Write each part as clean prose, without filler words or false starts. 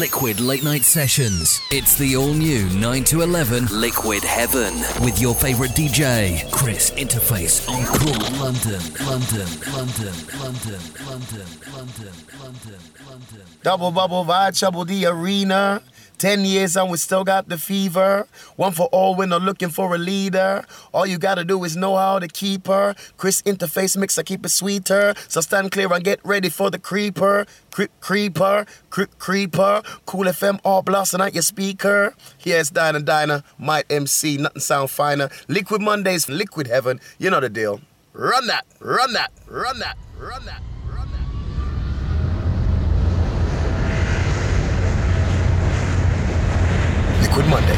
Liquid Late Night Sessions. It's the all-new 9 to 11 Liquid Heaven with your favourite DJ, Chris Interface on Cool London. Double bubble vibe, trouble the arena. 10 years and we still got the fever. One for all, we're not looking for a leader. All you gotta do is know how to keep her. Chris Interface mixer, keep it sweeter. So stand clear and get ready for the creeper. Creeper. Cool FM all blasting at your speaker. Yeah, it's Diner, Might MC, nothing sound finer. Liquid Mondays, Liquid Heaven, you know the deal. Run that. Liquid Monday.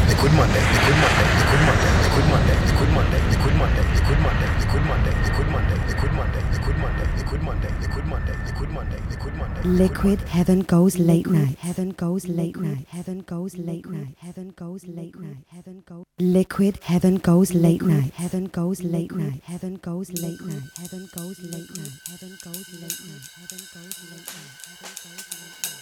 Liquid Heaven goes late night. Heaven goes late night. Heaven goes late night. Heaven goes late night. Heaven goes. Liquid Heaven goes late night. Heaven goes late night. Heaven goes late night. Heaven goes late night. Heaven goes late night. Heaven goes late night. Heaven goes late night.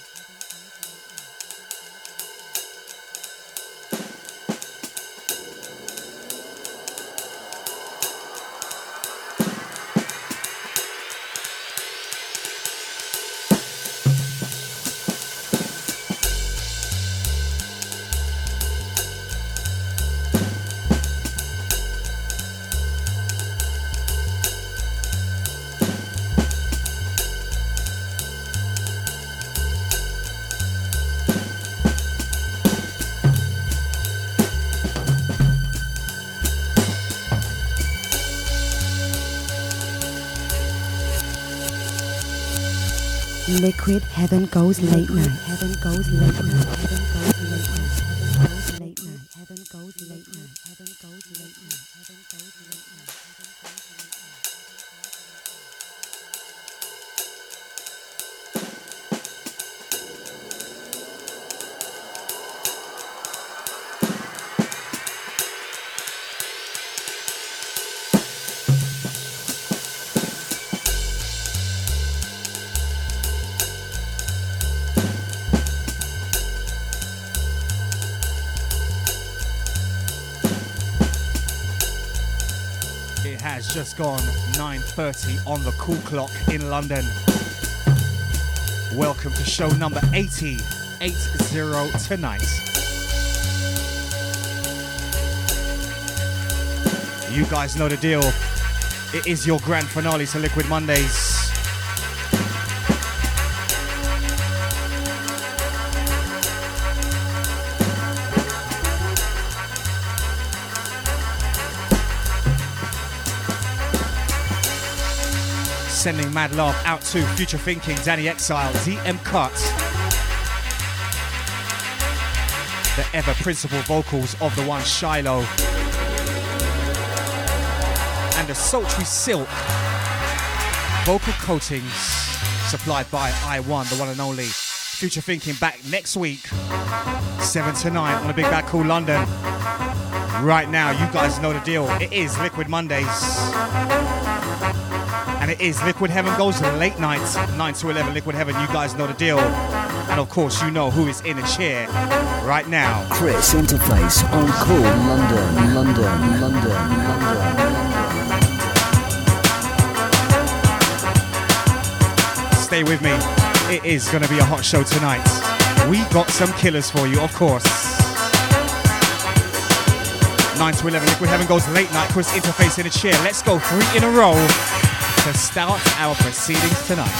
Liquid Heaven goes late night. Heaven goes late night. Heaven goes late night. Heaven goes late night. Heaven goes late night. Heaven goes late night. Just gone 9:30 on the cool clock in London. Welcome to show number 80 tonight. You guys know the deal. It is your grand finale to Liquid Mondays. Sending mad love out to Future Thinking, Danny Exile, DM Cut, the ever principal vocals of the one Shiloh, and the sultry silk vocal coatings supplied by I1, the one and only. Future Thinking back next week, 7 to 9 on the Big Bad Cool London. Right now, you guys know the deal. It is Liquid Mondays. And it is Liquid Heaven goes late night, 9 to 11 Liquid Heaven. You guys know the deal. And of course, you know who is in the chair right now. Chris Interface on Cool London. Stay with me. It is going to be a hot show tonight. We got some killers for you, of course. 9 to 11 Liquid Heaven goes late night. Chris Interface in the chair. Let's go 3 in a row to start our proceedings tonight.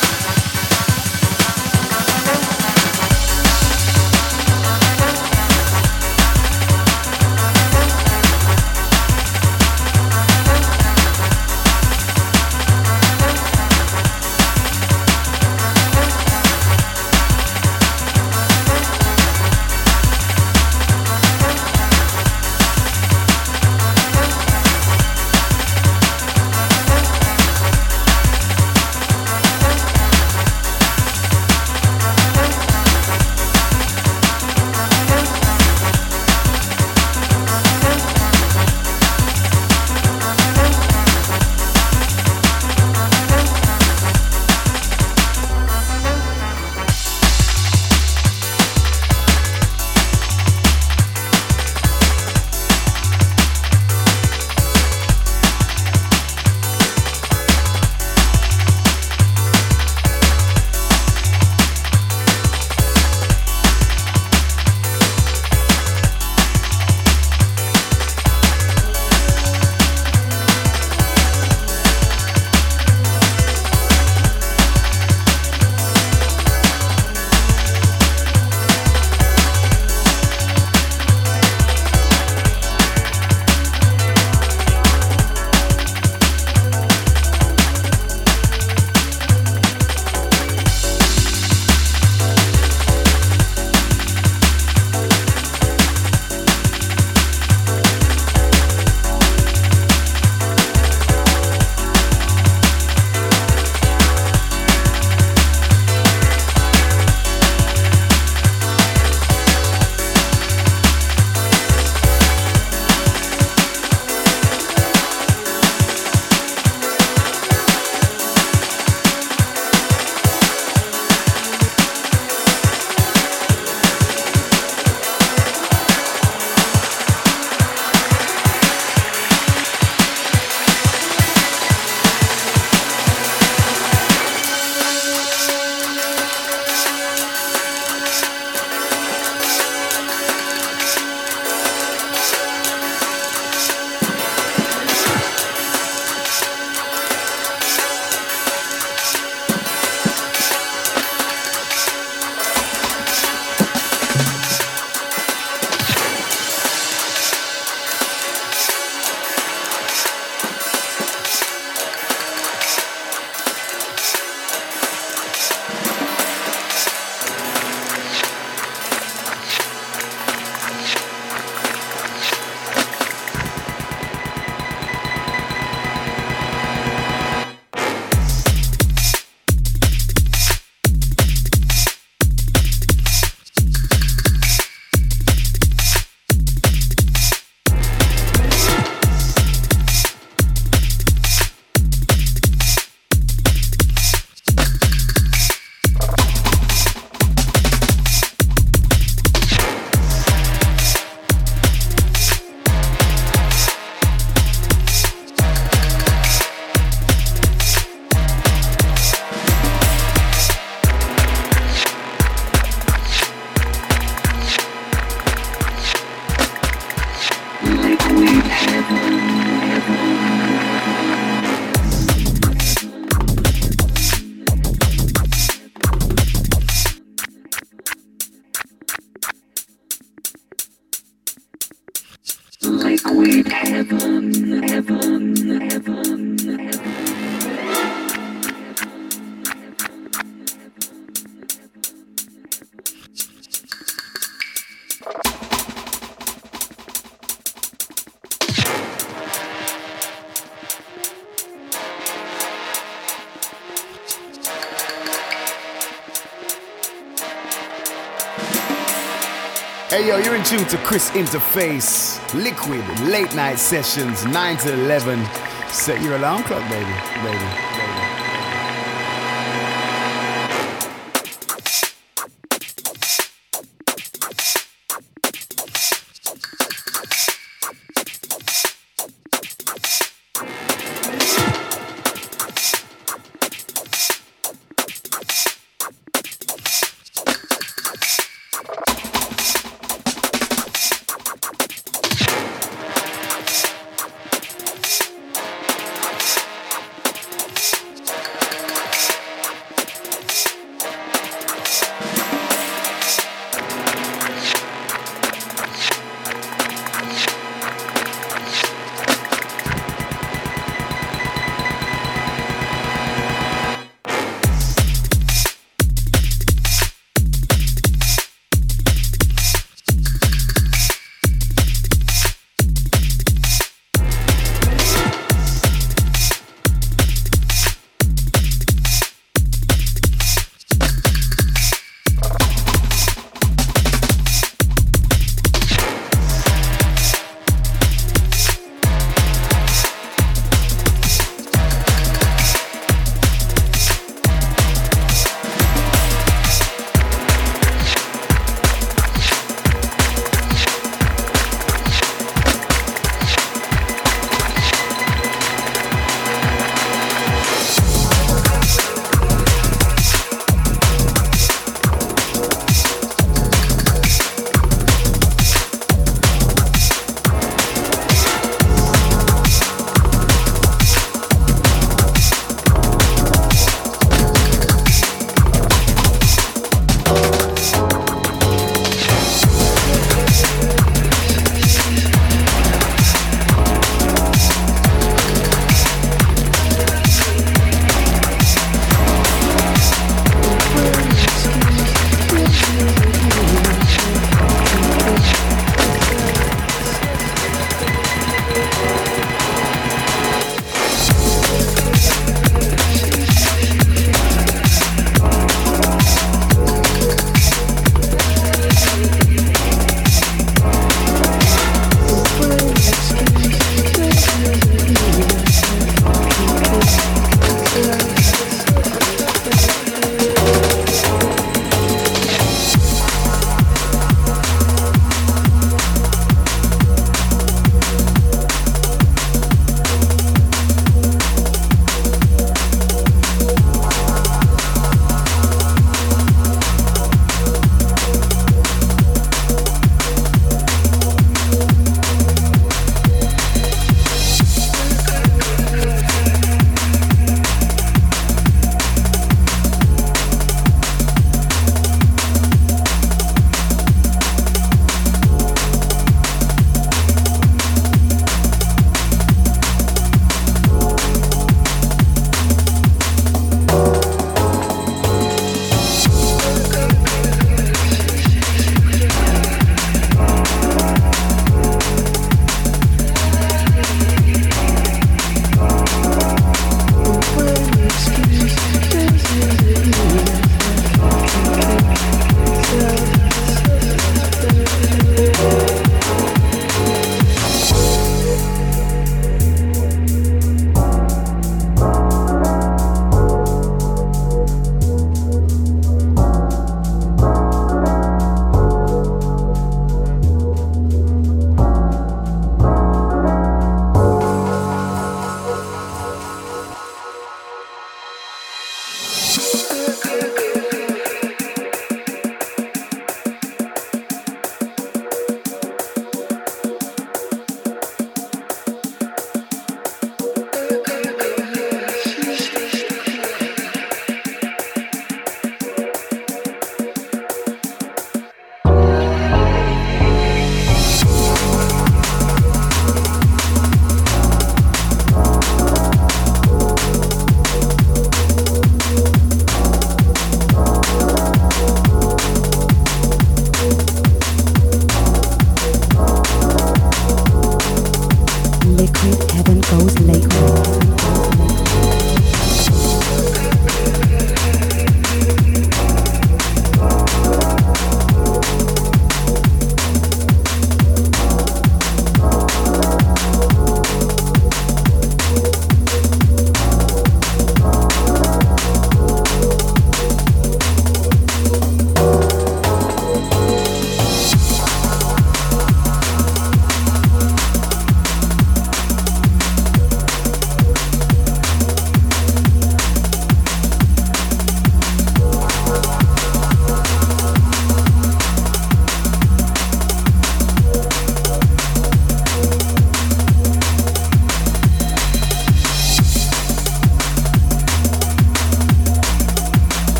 Liquid Heaven, Heaven, Heaven, Heaven. Hey yo, you're in tune to Chris Interface, Liquid, late night sessions, 9 to 11. Set your alarm clock, baby, baby.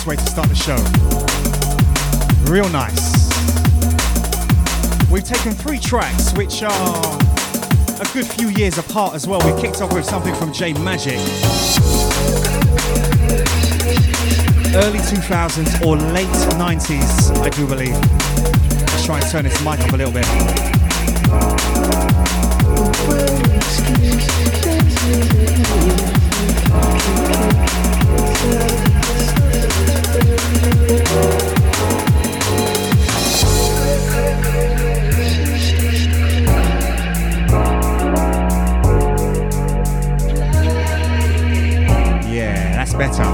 nice way to start the show. Real nice. We've taken 3 tracks which are a good few years apart as well. We kicked off with something from J Magic. Early 2000s or late 90s, I do believe. Let's try and turn this mic up a little bit. Yeah, that's better.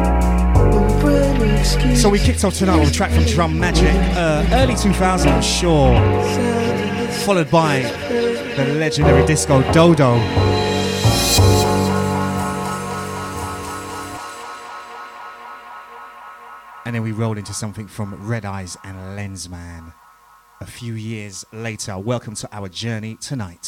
So we kicked off tonight with a track from Drum Magic, early 2000s, I'm sure, followed by the legendary disco Dodo. And then we rolled into something from Red Eyes and Lensman a few years later. Welcome to our journey tonight.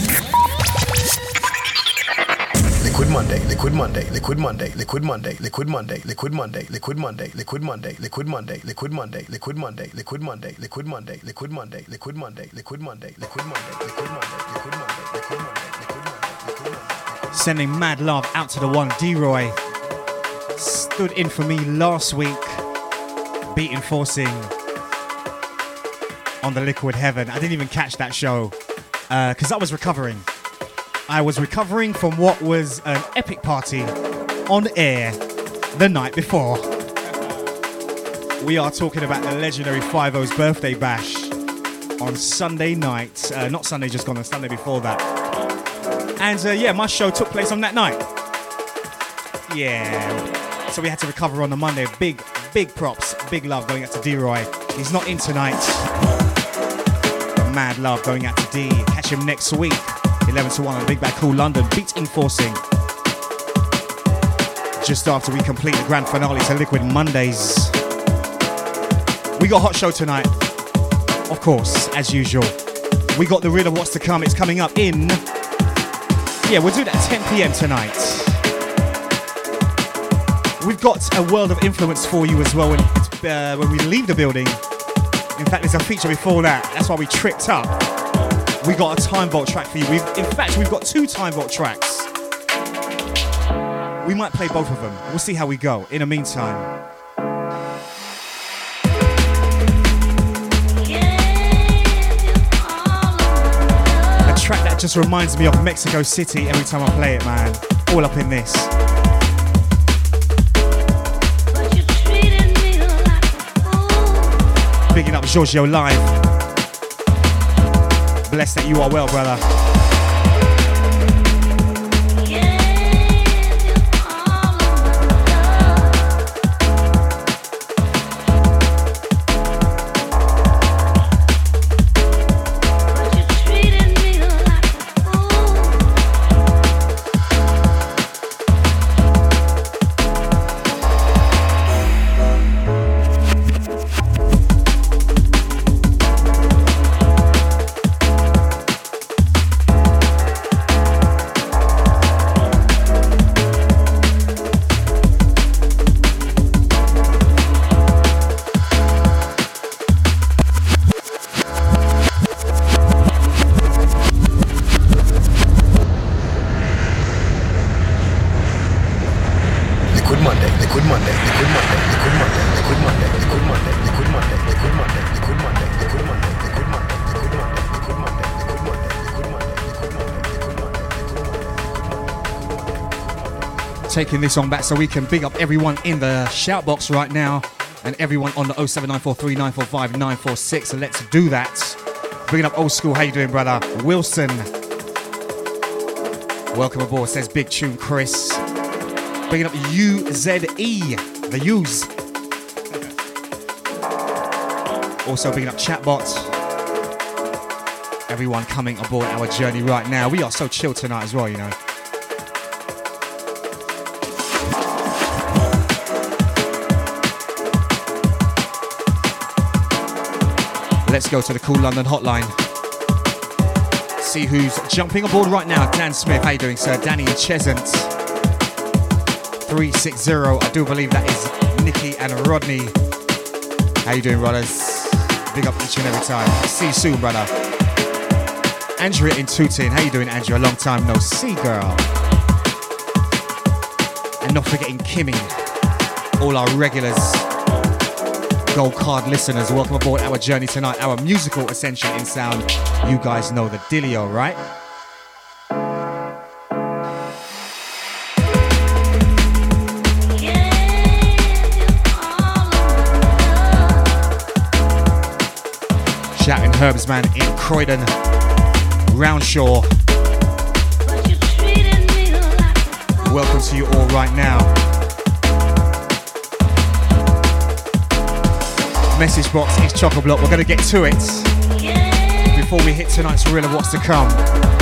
Liquid Monday, Liquid Monday, Liquid Monday, Liquid Monday, Liquid Monday, Liquid Monday, Liquid Monday, Liquid Monday, Liquid Monday, Liquid Monday, Liquid Monday, Liquid Monday, Liquid Monday, Liquid Monday, Liquid Monday, Liquid Monday, Liquid Monday, Liquid Monday, Liquid Monday, Liquid Monday. Sending mad love out to the one D-Roy. Stood in for me last week, beating Forcing on the Liquid Heaven. I didn't even catch that show because I was recovering. I was recovering from what was an epic party on air the night before. We are talking about the legendary 5-0's birthday bash on Sunday night. Not Sunday just gone, on Sunday before that. And yeah, my show took place on that night. Yeah. So we had to recover on the Monday. Big props, big love going out to D-Roy. He's not in tonight. But mad love going out to D. Catch him next week. 11 to 1 on the Big Bad Cool London, beat Enforcing. Just after we complete the grand finale to Liquid Mondays. We got a hot show tonight, of course, as usual. We got the real of what's to come. It's coming up in... Yeah, we'll do that at 10 p.m. tonight. We've got a world of influence for you as well when we leave the building. In fact, there's a feature before that. That's why we tripped up. We got a Time Vault track for you. We've got 2 Time Vault tracks. We might play both of them. We'll see how we go. In the meantime, a track that just reminds me of Mexico City every time I play it, man. All up in this. Bigging up Giorgio Live. Blessed that you are well, brother. Taking this on back so we can big up everyone in the shout box right now and everyone on the 07943945946. So let's do that. Bringing up Old School. How you doing, brother? Wilson. Welcome aboard, says Big Tune Chris. Bringing up UZE, the U's. Also bringing up Chatbot. Everyone coming aboard our journey right now. We are so chill tonight as well, you know. Let's go to the Cool London hotline. See who's jumping aboard right now. Dan Smith, how you doing, sir? Danny and Chesant. 360, I do believe that is Nikki and Rodney. How you doing, brothers? Big up each and every time. See you soon, brother. Andrea in Tooting. How you doing, Andrea? A long time no see, girl. And not forgetting Kimmy. All our regulars, Gold Card listeners, welcome aboard our journey tonight, our musical ascension in sound. You guys know the dealio, right? Shouting Herbsman in Croydon, Roundshaw. Welcome to you all right now. Message box is chock-a-block. We're going to get to it before we hit tonight's reel of what's to come.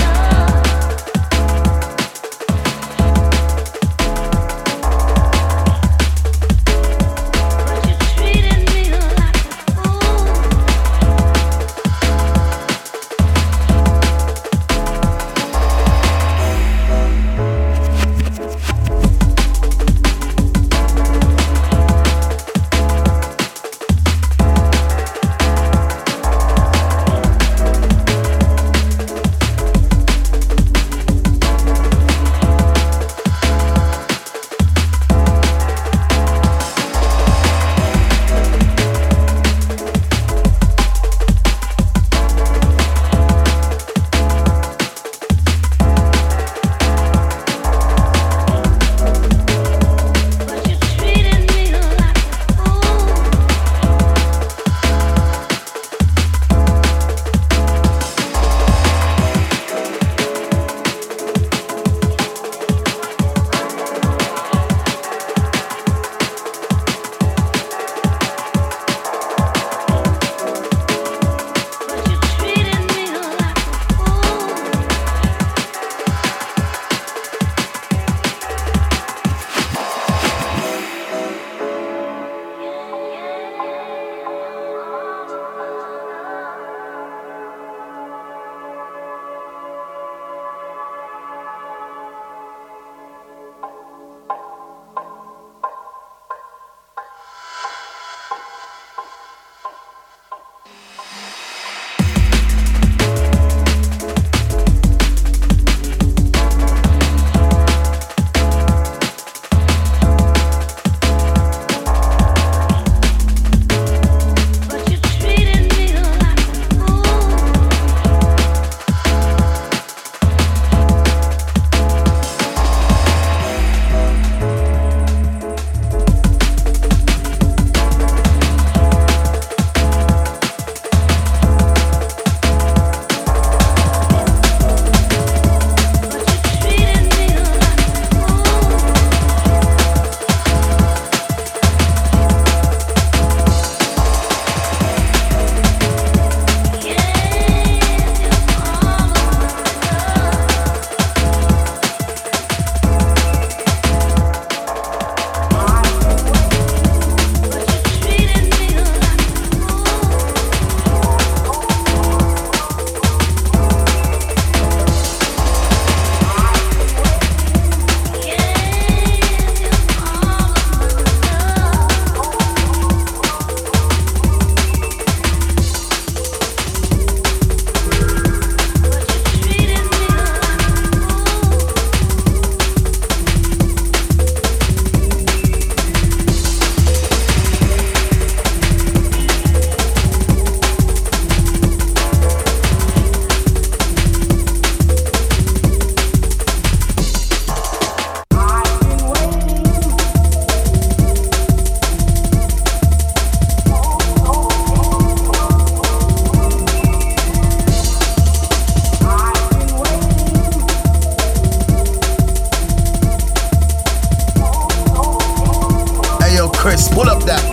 Chris, pull up that.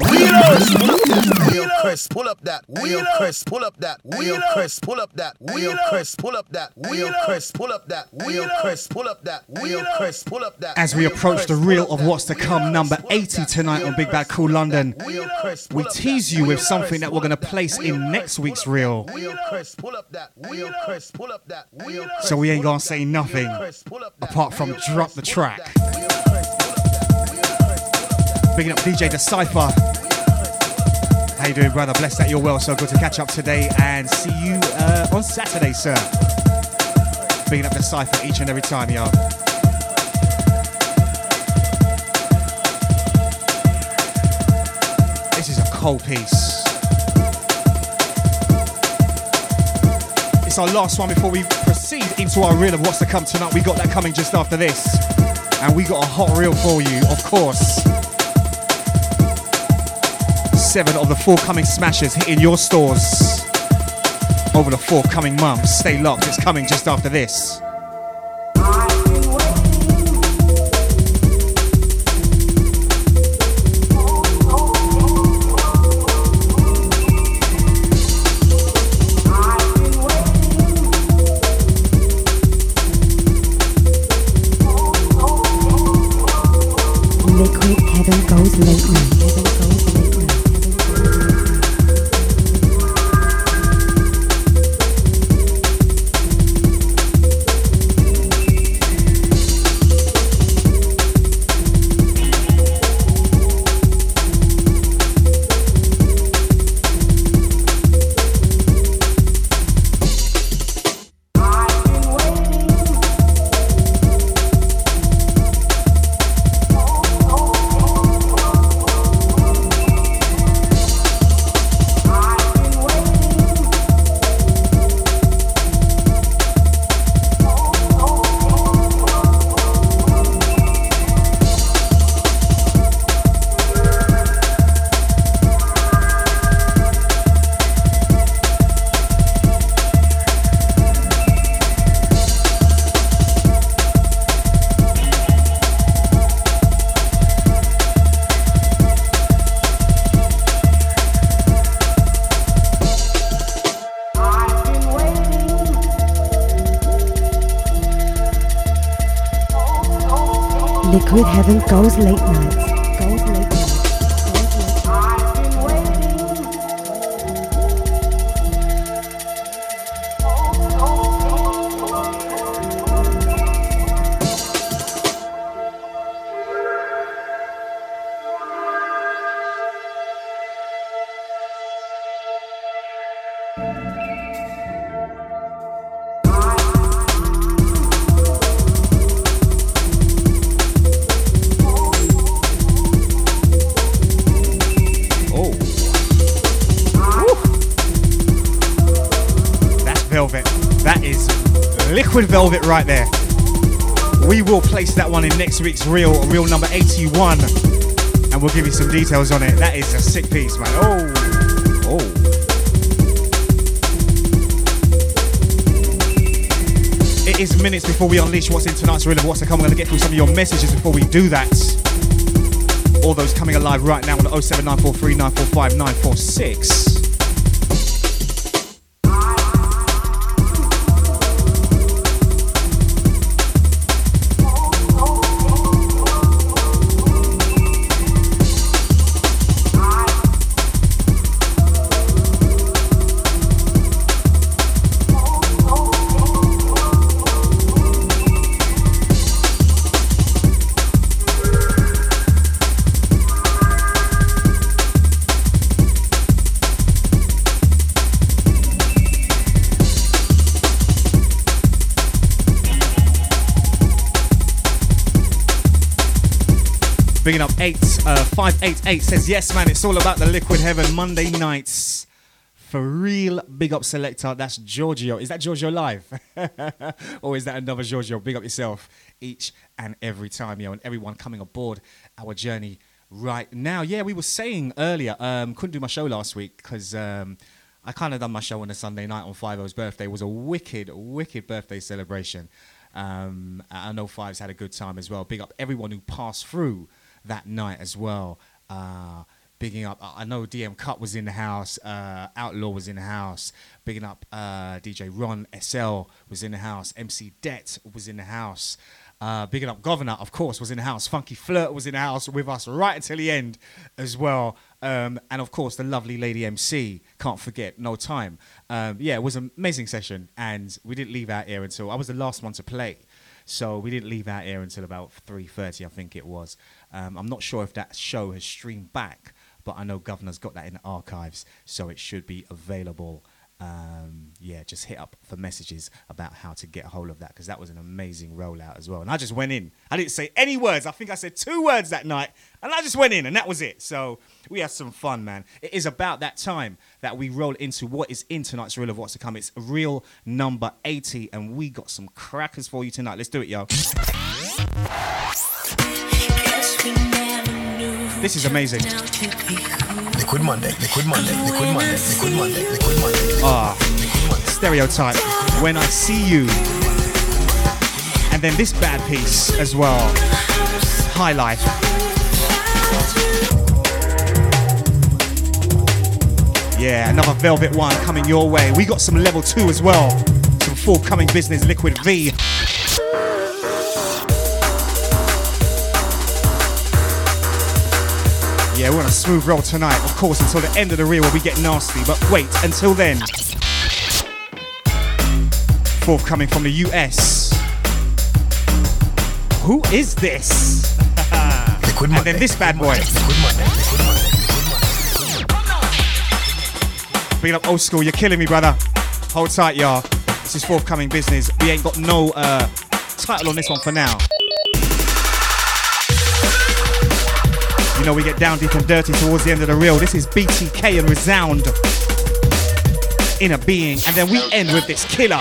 Ayo, Chris, pull up that. Ayo, Chris, pull up that. Ayo, Chris, pull up that. Ayo, Chris, pull up that. Ayo, Chris, pull up that. Ayo, Chris, pull up that. Ayo, Chris, pull up that. As we approach the reel of what's to come, number 80 tonight on Big Bad Cool London, we tease you with something that we're going to place in next week's reel. So we ain't going to say nothing apart from drop the track. Bigging up DJ Decipher. How you doing, brother? Blessed that you're well. So good to catch up today and see you on Saturday, sir. Bigging up Decipher each and every time, yo. This is a cold piece. It's our last one before we proceed into our reel of what's to come tonight. We got that coming just after this. And we got a hot reel for you, of course. 7 of the forthcoming smashes hitting your stores over the forthcoming months. Stay locked, it's coming just after this. Liquid Heaven Goes Late Night. Liquid Heaven Goes Late Nights. Goes Late Nights. Liquid Velvet right there. We will place that one in next week's reel number 81, and we'll give you some details on it. That is a sick piece, man. Oh. It is minutes before we unleash what's in tonight's reel of what's to come. We're going to get through some of your messages before we do that. All those coming alive right now on 07943 945 946. Bringing up 588 says, yes, man, it's all about the Liquid Heaven Monday nights. For real, big up selector. That's Giorgio. Is that Giorgio live? Or is that another Giorgio? Big up yourself each and every time, yo, and everyone coming aboard our journey right now. Yeah, we were saying earlier, couldn't do my show last week because I kind of done my show on a Sunday night on Five-O's birthday. It was a wicked, wicked birthday celebration. I know Fives had a good time as well. Big up everyone who passed through that night as well. Bigging up, I know DM Cut was in the house, Outlaw was in the house. Bigging up DJ Ron SL was in the house, MC Det was in the house. Bigging up Governor, of course, was in the house. Funky Flirt was in the house with us right until the end as well. And of course, the lovely Lady MC, can't forget, No Time. Yeah, it was an amazing session, and we didn't leave out here until, I was the last one to play. So we didn't leave out here until about 3:30, I think it was. I'm not sure if that show has streamed back, but I know Governor's got that in the archives, so it should be available. Just hit up for messages about how to get a hold of that, because that was an amazing rollout as well. And I just went in. I didn't say any words. I think I said 2 words that night, and I just went in, and that was it. So we had some fun, man. It is about that time that we roll into what is in tonight's Reel of What's to Come. It's reel number 80, and we got some crackers for you tonight. Let's do it, yo. This is amazing. Liquid Monday, Liquid Monday, Liquid Monday, Liquid Monday, Liquid Monday. Stereotype. When I See You. And then this bad piece as well. High Life. Yeah, another Velvet one coming your way. We got some level 2 as well. Some forthcoming business, Liquid V. Yeah, we're on a smooth roll tonight, of course, until the end of the reel where we get nasty. But wait, until then. Forthcoming from the US. Who is this? Liquid Monday, and then this bad boy. Liquid Monday, Liquid Monday, Liquid Monday. Big up Old School, you're killing me, brother. Hold tight, y'all. This is forthcoming business. We ain't got no title on this one for now. You know we get down deep and dirty towards the end of the reel. This is BTK and Resound. Inner Being. And then we end with this killer.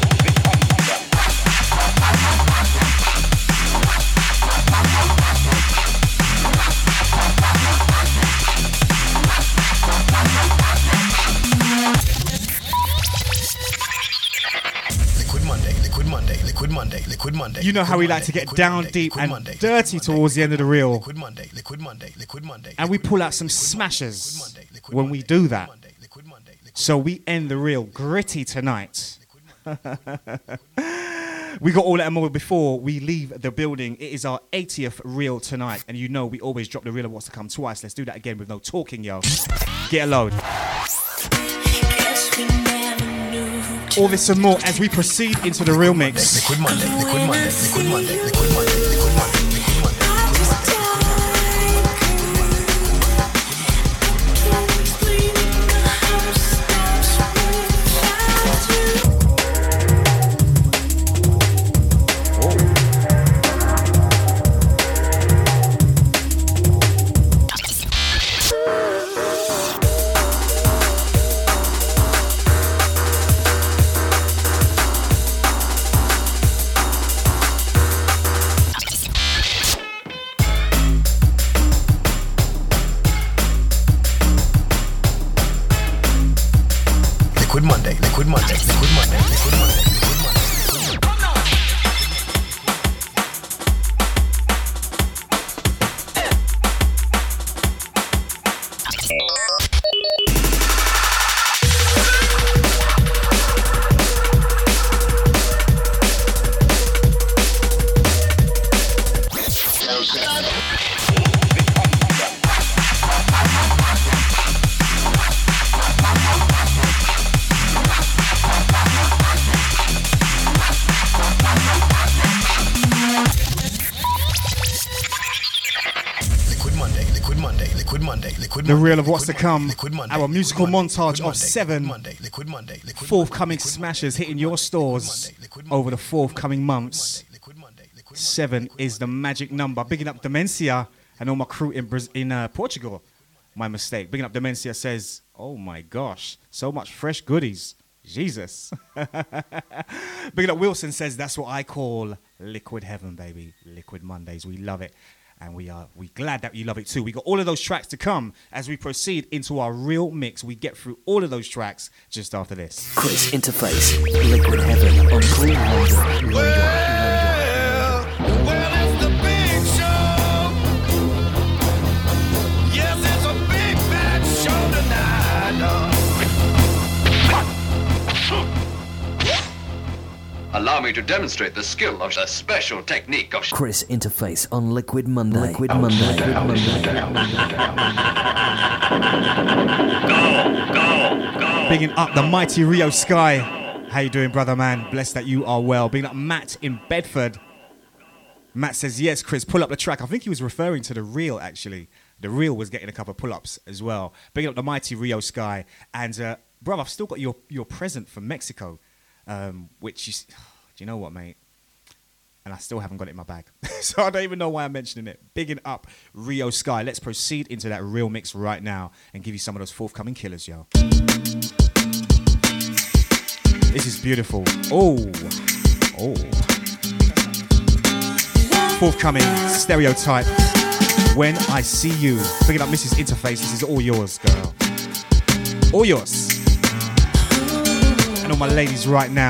You know how we like to get down deep and dirty towards the end of the reel. And we pull out some smashers when we do that. So we end the reel gritty tonight. We got all that and more before we leave the building. It is our 80th reel tonight. And you know we always drop the reel of what's to come twice. Let's do that again with no talking, yo. Get a load. All this and more as we proceed into the real mix. Liquid Monday, Liquid Monday, Liquid Monday, Liquid Monday, Liquid Monday, Liquid Monday. Liquid Monday, Liquid Monday, Liquid Monday, Liquid Monday, Liquid Monday. The reel of what's to come, our musical montage of 7 forthcoming smashers hitting your stores over the forthcoming months. 7 is the magic number. Bigging up Demencia and all my crew in Portugal. My mistake. Bigging up Demencia says, oh my gosh, so much fresh goodies. Jesus. Bigging up Wilson says, that's what I call liquid heaven, baby. Liquid Mondays. We love it. And we glad that you love it too. We got all of those tracks to come as we proceed into our real mix. We get through all of those tracks just after this. Chris Interface, Liquid Heaven on Cool London. Well, it's the big show. Yes, it's a big bad show tonight. Allow me to demonstrate the skill of a special technique of Chris Interface on Liquid Monday. Liquid Monday. Liquid Monday. Go. Bigging up the mighty Rio Sky. How you doing, brother man? Blessed that you are well. Bigging up Matt in Bedford. Matt says, yes, Chris, pull up the track. I think he was referring to the reel, actually. The reel was getting a couple of pull-ups as well. Big up the mighty Rio Sky. And, bro, I've still got your present from Mexico, which is, do you know what, mate? And I still haven't got it in my bag. So I don't even know why I'm mentioning it. Bigging up Rio Sky. Let's proceed into that real mix right now and give you some of those forthcoming killers, yo. This is beautiful. Oh. Forthcoming, Stereotype, When I See You. Picking up Mrs. Interface, this is all yours, girl. All yours. And all my ladies right now.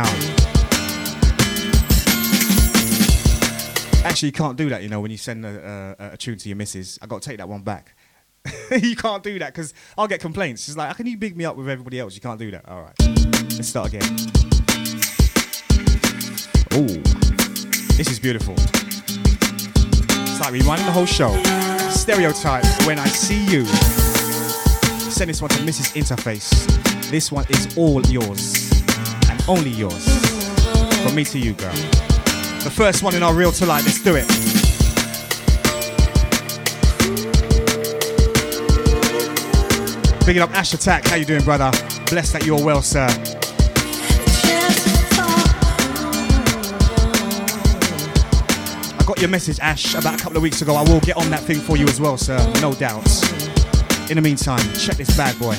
Actually, you can't do that, you know, when you send a tune to your missus. I got to take that one back. You can't do that, because I'll get complaints. She's like, how can you big me up with everybody else? You can't do that. All right, let's start again. Oh, this is beautiful. It's like rewinding the whole show. Stereotype, When I See You. Send this one to Mrs. Interface. This one is all yours. And only yours. From me to you, girl. The first one in our Real to Light. Let's do it. Picking up Ash Attack. How you doing, brother? Blessed that you're well, sir. Got your message, Ash, about a couple of weeks ago. I will get on that thing for you as well, sir. No doubt. In the meantime, check this bad boy.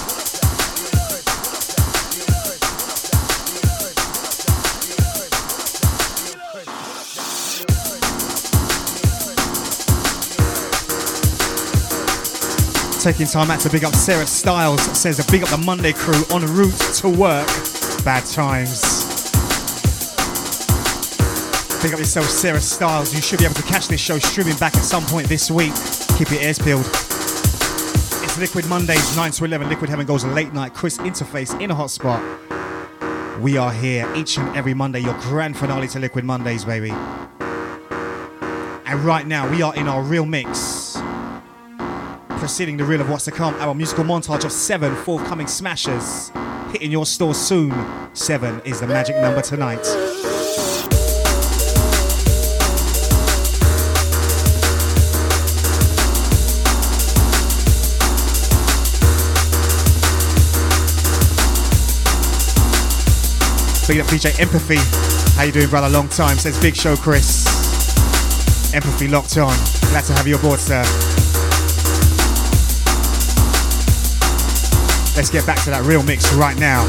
Taking time out to big up Sarah Styles, says a big up the Monday crew en route to work. Bad times. Big up yourself, Sarah Styles. You should be able to catch this show streaming back at some point this week. Keep your ears peeled. It's Liquid Mondays, 9 to 11. Liquid Heaven goes late night. Chris Interface in a hotspot. We are here each and every Monday. Your grand finale to Liquid Mondays, baby. And right now, we are in our real mix. Preceding the reel of what's to come, our musical montage of 7 forthcoming smashers hitting your store soon. 7 is the magic number tonight. Big up DJ Empathy. How you doing, brother? Long time. Says big show, Chris. Empathy locked on. Glad to have you aboard, sir. Let's get back to that real mix right now.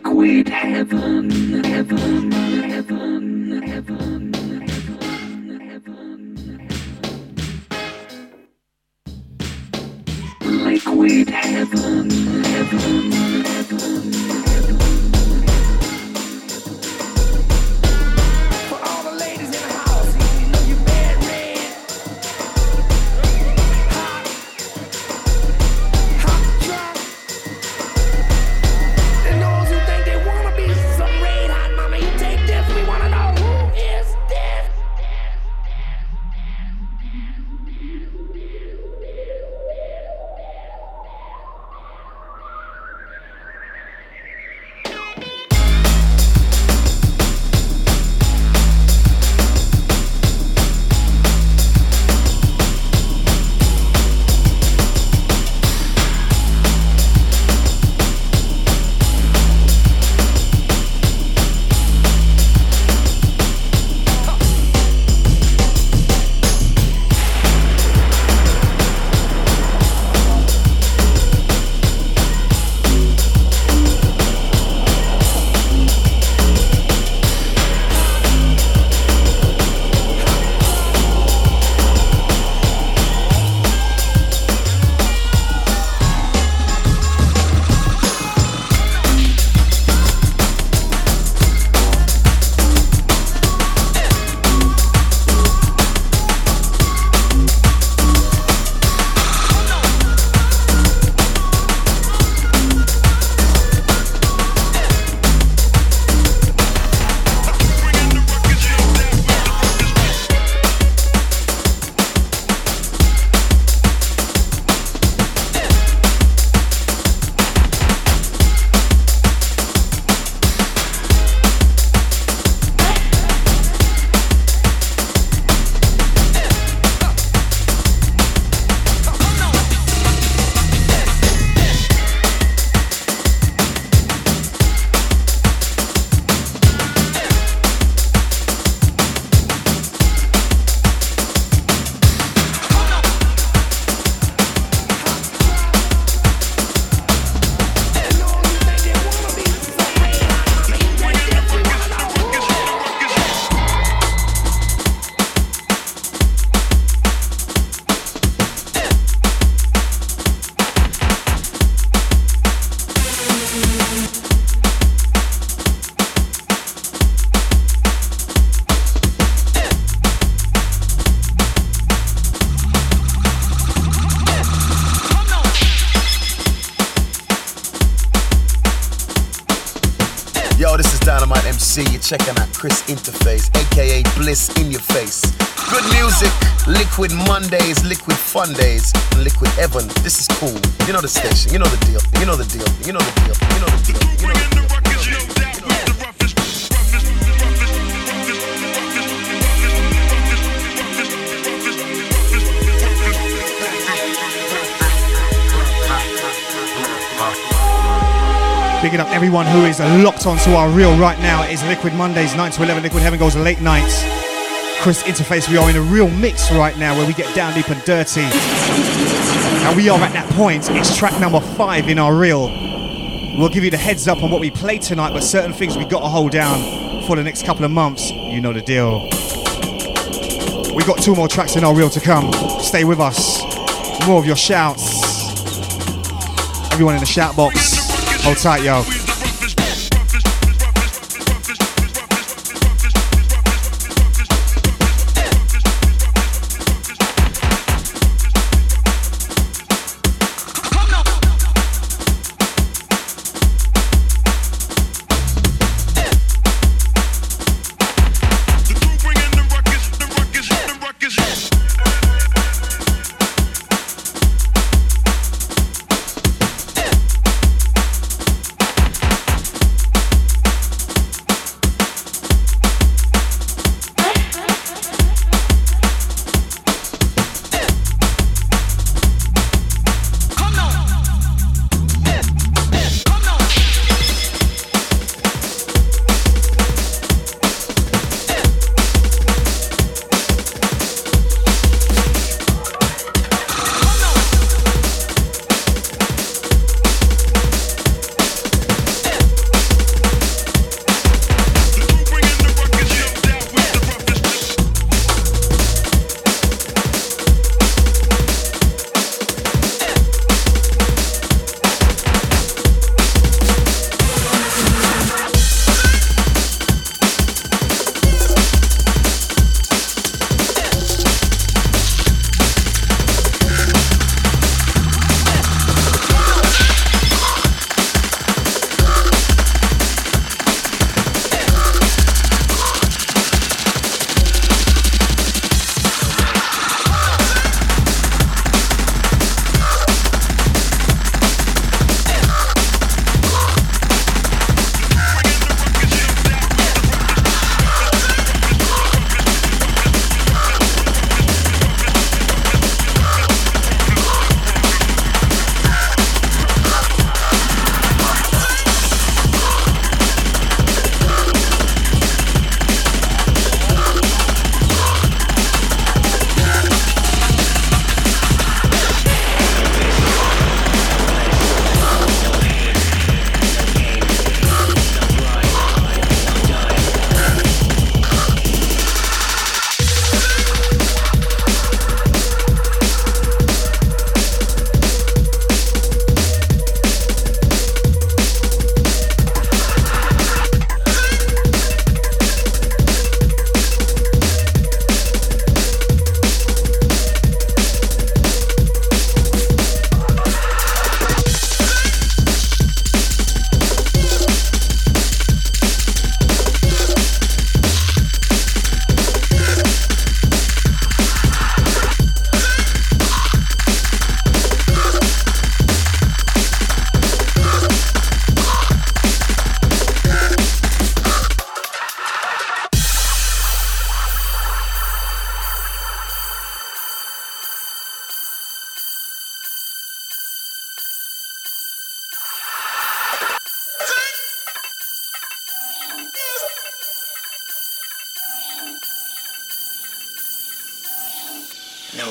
Liquid Heaven, Heaven, Heaven, Heaven. Liquid Heaven, Heaven, Heaven, Heaven. For all the ladies in the house, you know you bad red. Hot drunk. And those who think they wanna be some red hot mama, you take this. We wanna know who is this. Yo, this is Dynamite MC. You're checking out Chris Interface, aka Bliss in Your Face. Good music, Liquid Mondays, Liquid Fun Days, and Liquid Heaven. This is cool. You know the station, you know the deal, you know the deal, you know the deal, you know the deal, you know the deal. Picking up everyone who is locked onto our reel right now. It is Liquid Mondays, 9 to 11. Liquid Heaven goes late nights. Chris Interface, we are in a real mix right now where we get down deep and dirty. And we are at that point. It's track number 5 in our reel. We'll give you the heads up on what we play tonight, but certain things we got to hold down for the next couple of months. You know the deal. We got 2 more tracks in our reel to come. Stay with us. More of your shouts. Everyone in the shout box. Hold tight, yo.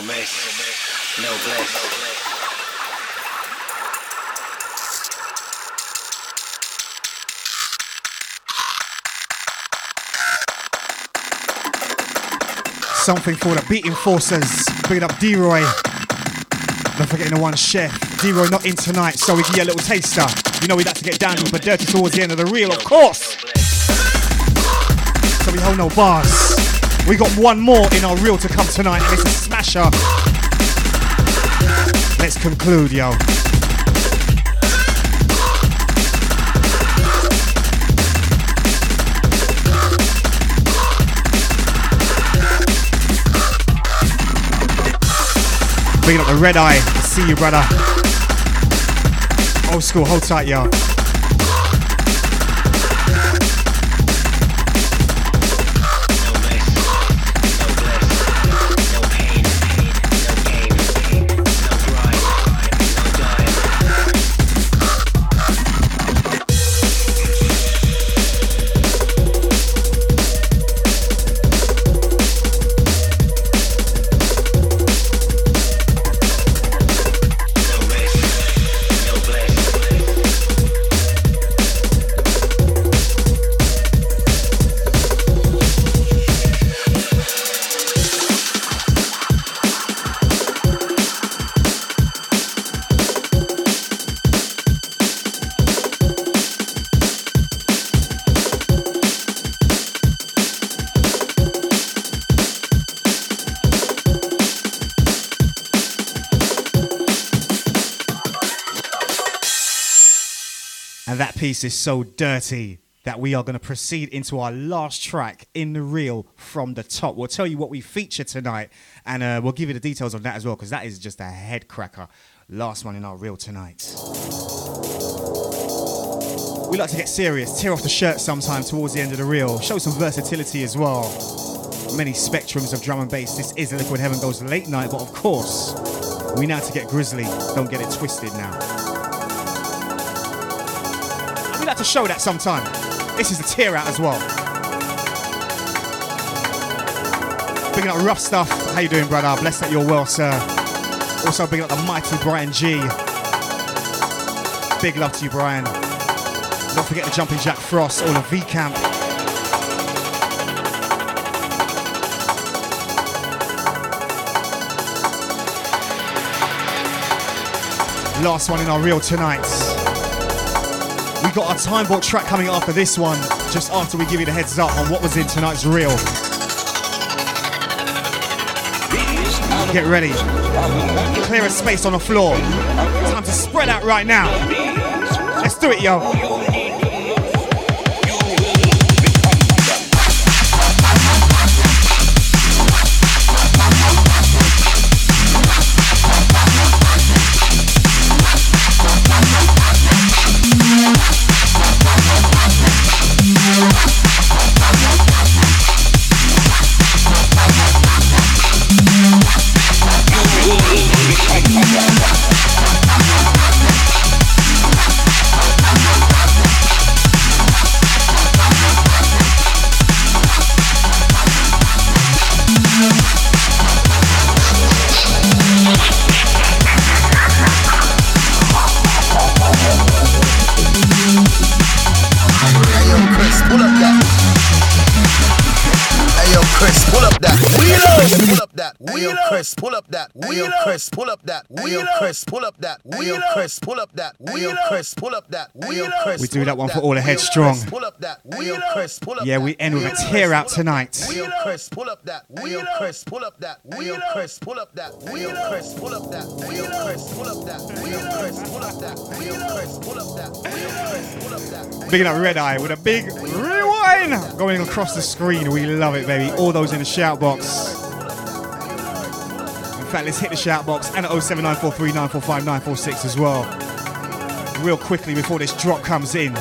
mess, no bless. Something for the Beat Enforcers. Bring it up D-Roy. Not forgetting the one chef. D-Roy not in tonight, so we give you a little taster. You know we like to get down but dirty towards the end of the reel, of course. So we hold no bars. We got one more in our reel to come tonight, and it's a smasher. Let's conclude, yo. Bringing up the red eye. See you, brother. Old school, hold tight, yo. And that piece is so dirty that we are going to proceed into our last track in the reel from the top. We'll tell you what we feature tonight, and we'll give you the details on that as well, because that is just a head cracker. Last one in our reel tonight. We like to get serious, tear off the shirt sometime towards the end of the reel, show some versatility as well. Many spectrums of drum and bass. This is Liquid Heaven Goes Late Night, but of course, we now to get grisly. Don't get it twisted now. We like to show that sometime. This is the tear out as well. Bringing up Rough Stuff. How you doing, brother? Blessed that you're well, sir. Also bringing up the mighty Brian G. Big love to you, Brian. Don't forget the Jumping Jack Frost, all of V-Camp. Last one in our reel tonight. We got our time vault track coming after this one, just after we give you the heads up on what was in tonight's reel. Get ready. Clear a space on the floor. Time to spread out right now. Let's do it, yo. Chris, pull up that. Ayo, Chris, pull up that. Ayo, Chris, pull up that. Ayo, Chris, pull up that. Ayo, Chris, pull up that. Ayo, Chris. We do that one for all the headstrong. Pull up that. Ayo, Chris, pull up. Yeah, we end with a tear out tonight. Ayo, Chris, pull up that. Ayo, Chris, pull up that. Ayo, Chris, pull up that. Ayo, Chris, pull up that. Ayo, Chris, pull up that. Ayo, Chris, pull up that. Ayo, Chris, pull up that. Ayo, Chris, pull up that. Bigging up Red Eye with a big rewind going across the screen. We love it, baby. All those in the shout box. In fact, let's hit the shout box and at 07943945946 as well. Real quickly before this drop comes in.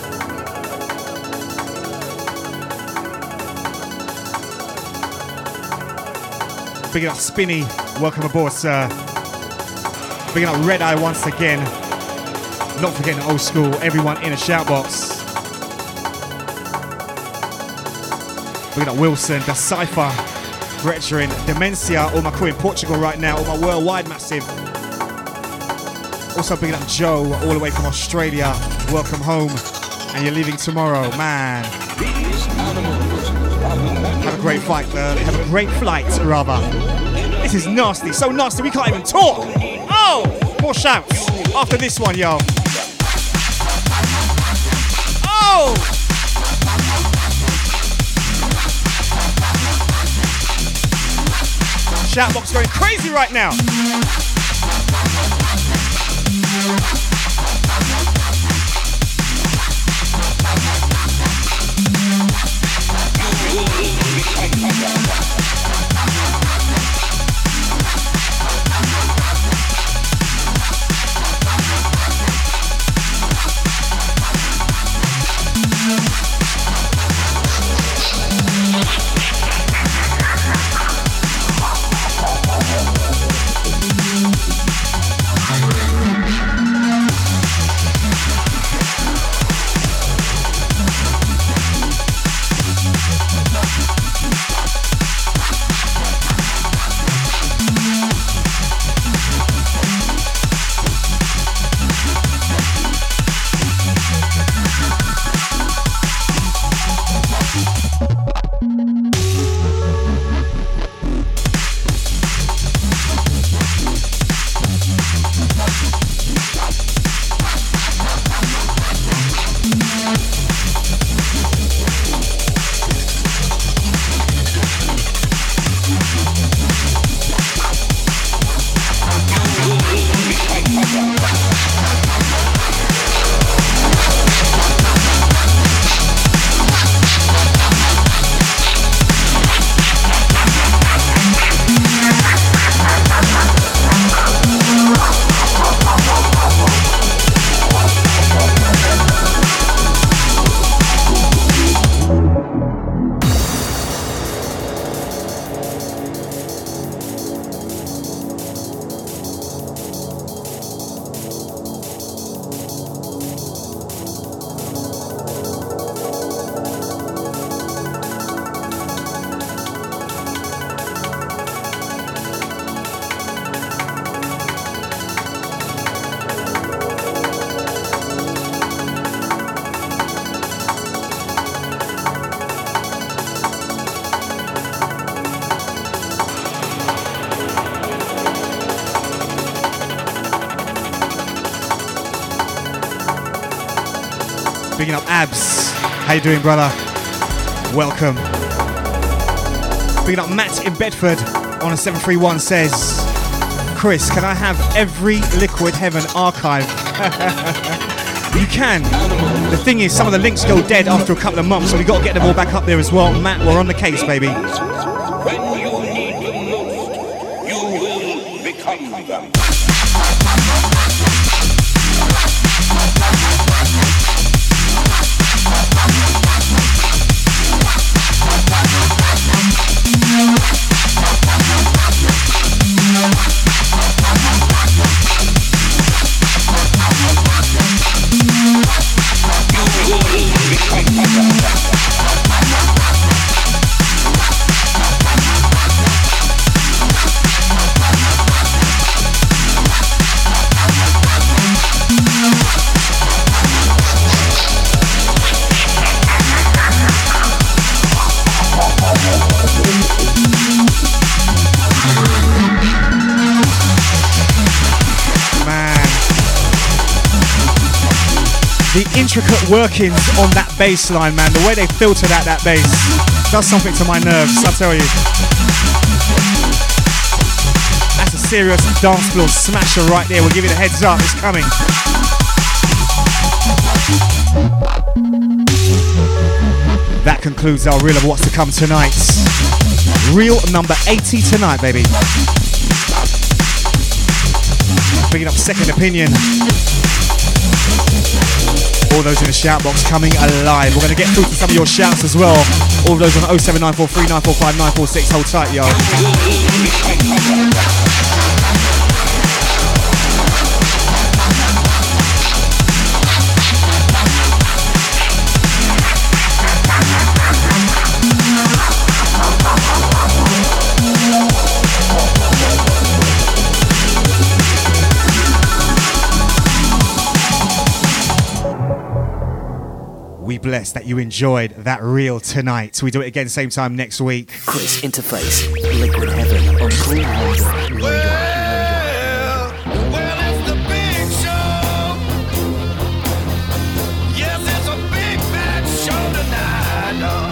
Bigging up Spinny, welcome aboard, sir. Bigging up Red Eye once again. Not forgetting old school, everyone in a shout box. Bigging up Wilson, the Cypher. Brethren, Demencia, all my crew in Portugal right now, all my worldwide massive. Also picking up Joe, all the way from Australia. Welcome home. And you're leaving tomorrow, man. Have a great fight, have a great flight, rather. This is nasty, so nasty we can't even talk. Oh, more shouts after this one, yo. Oh! Shoutbox going crazy right now. Picking up Abs. How you doing, brother? Welcome. Picking up Matt in Bedford on a 731 says, Chris, can I have every Liquid Heaven archive? You can. The thing is, some of the links go dead after a couple of months, so we got to get them all back up there as well. Matt, we're on the case, baby. When you need them most, you will become them. The intricate workings on that bass line, man, the way they filtered out that bass does something to my nerves, I'll tell you. That's a serious dance floor smasher right there. We'll give you the heads up, it's coming. That concludes our reel of what's to come tonight. Reel number 80 tonight, baby. Picking up Second Opinion. All those in the shout box coming alive. We're going to get through to some of your shouts as well. All those on 07943 945 946. Hold tight, yo. We bless that you enjoyed that reel tonight. We do it again same time next week. Chris Interface, Liquid Heaven on Cool London. Well, it's the big show. Yes, it's a big bad show tonight.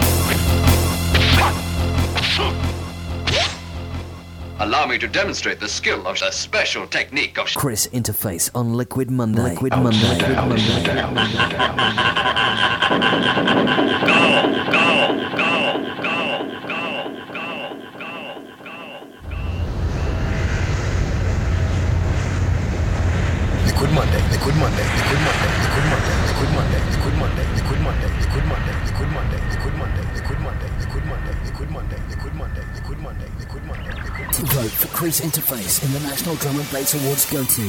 Allow me to demonstrate the skill of a special technique of Chris Interface on Liquid Monday. Liquid Monday. Liquid Monday. Liquid Monday, Liquid Monday, Liquid Monday, Liquid Monday, Liquid Monday, Liquid Monday, Liquid Monday, Liquid Monday, Liquid Monday, Liquid Monday, Liquid Monday, Liquid Monday, Liquid Monday, Liquid Monday, Liquid Monday, Liquid Monday. To vote for Chris Interface in the National Drum and Bass Awards, go to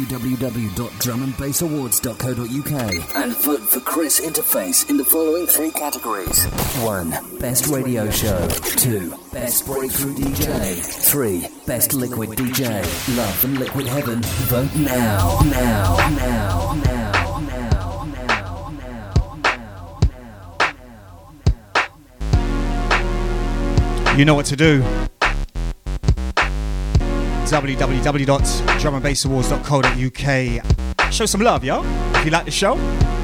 www.drumandbassawards.co.uk and vote for Chris Interface in the following 3 categories. 1. Best Radio Show. 2. Best Breakthrough DJ. 3. Best Liquid DJ. Love and Liquid Heaven. Vote now. Now. Now. Now. You know what to do. www.drumandbassawards.co.uk. Show some love, yo. If you like the show,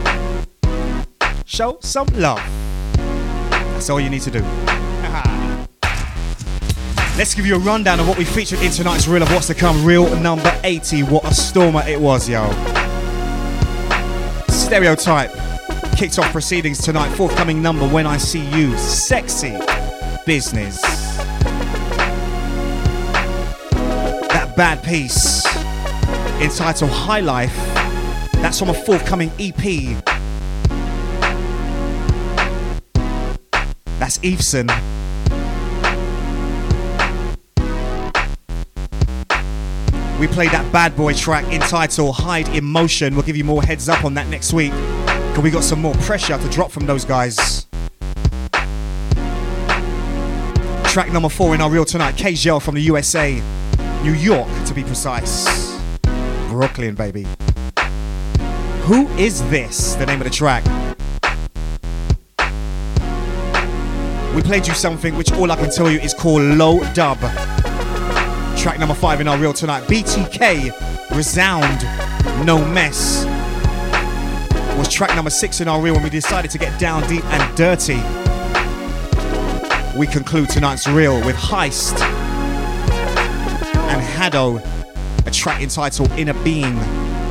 show some love. That's all you need to do. Let's give you a rundown of what we featured in tonight's reel of what's to come. Reel number 80. What a stormer it was, yo. Stereotype kicked off proceedings tonight. Forthcoming number, When I See You. Sexy Business. That bad piece entitled High Life. That's from a forthcoming EP. That's Eveson. We played that bad boy track entitled Hide Emotion. We'll give you more heads up on that next week, because we got some more pressure to drop from those guys. Track number 4 in our reel tonight, K-Gel from the USA. New York, to be precise. Brooklyn, baby. Who Is This? The name of the track. We played you something which all I can tell you is called Low Dub. Track number 5 in our reel tonight, BTK, Resound, No Mess. Was track number 6 in our reel when we decided to get down deep and dirty. We conclude tonight's reel with Heist and Haddo, a track entitled Inner Being.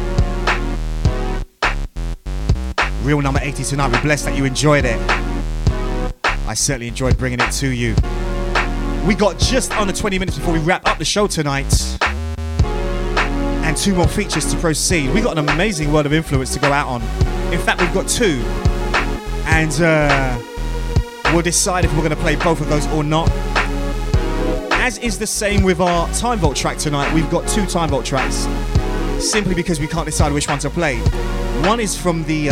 Reel number 80 tonight. We're blessed that you enjoyed it. I certainly enjoyed bringing it to you. We got just under 20 minutes before we wrap up the show tonight, and 2 more features to proceed. We got an amazing World of Influence to go out on. In fact, we've got 2, and we'll decide if we're going to play both of those or not. As is the same with our Time Vault track tonight, we've got 2 Time Vault tracks, simply because we can't decide which one to play. One is from the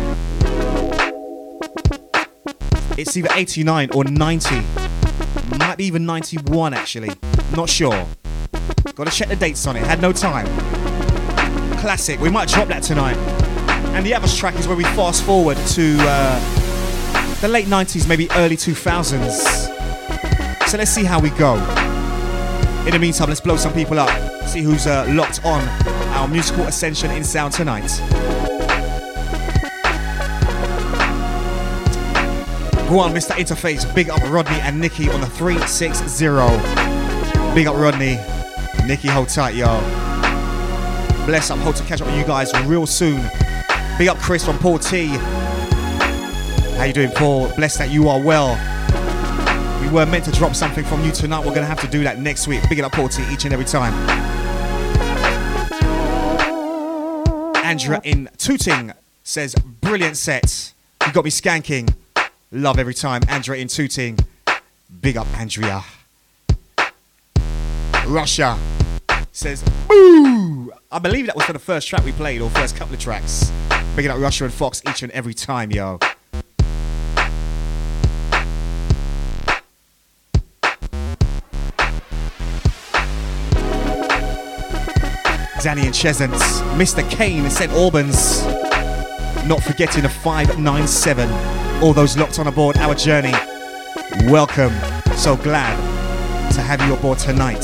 it's either 89 or 90. Might be even 91 actually. Not sure. Got to check the dates on it. Had no time. Classic. We might drop that tonight. And the other track is where we fast forward to the late 90s, maybe early 2000s. So let's see how we go. In the meantime, let's blow some people up. See who's locked on our musical ascension in sound tonight. Go on, Mr. Interface. Big up Rodney and Nikki on the 360. Big up Rodney. Nikki, hold tight, yo. Bless up. Hope to catch up with you guys real soon. Big up Chris from Paul T. How you doing, Paul? Bless that you are well. We were meant to drop something from you tonight. We're going to have to do that next week. Big it up, Paul T, each and every time. Andrea in Tooting says, brilliant set. You got me skanking. Love every time. Andrea in Tooting. Big up, Andrea. Russia says, boo! I believe that was for the first track we played, or first couple of tracks. Big up Russia and Fox each and every time, yo. Danny and Chesant. Mr. Kane in St. Albans. not forgetting the 597. All those locked on aboard our journey. Welcome. So glad to have you aboard tonight.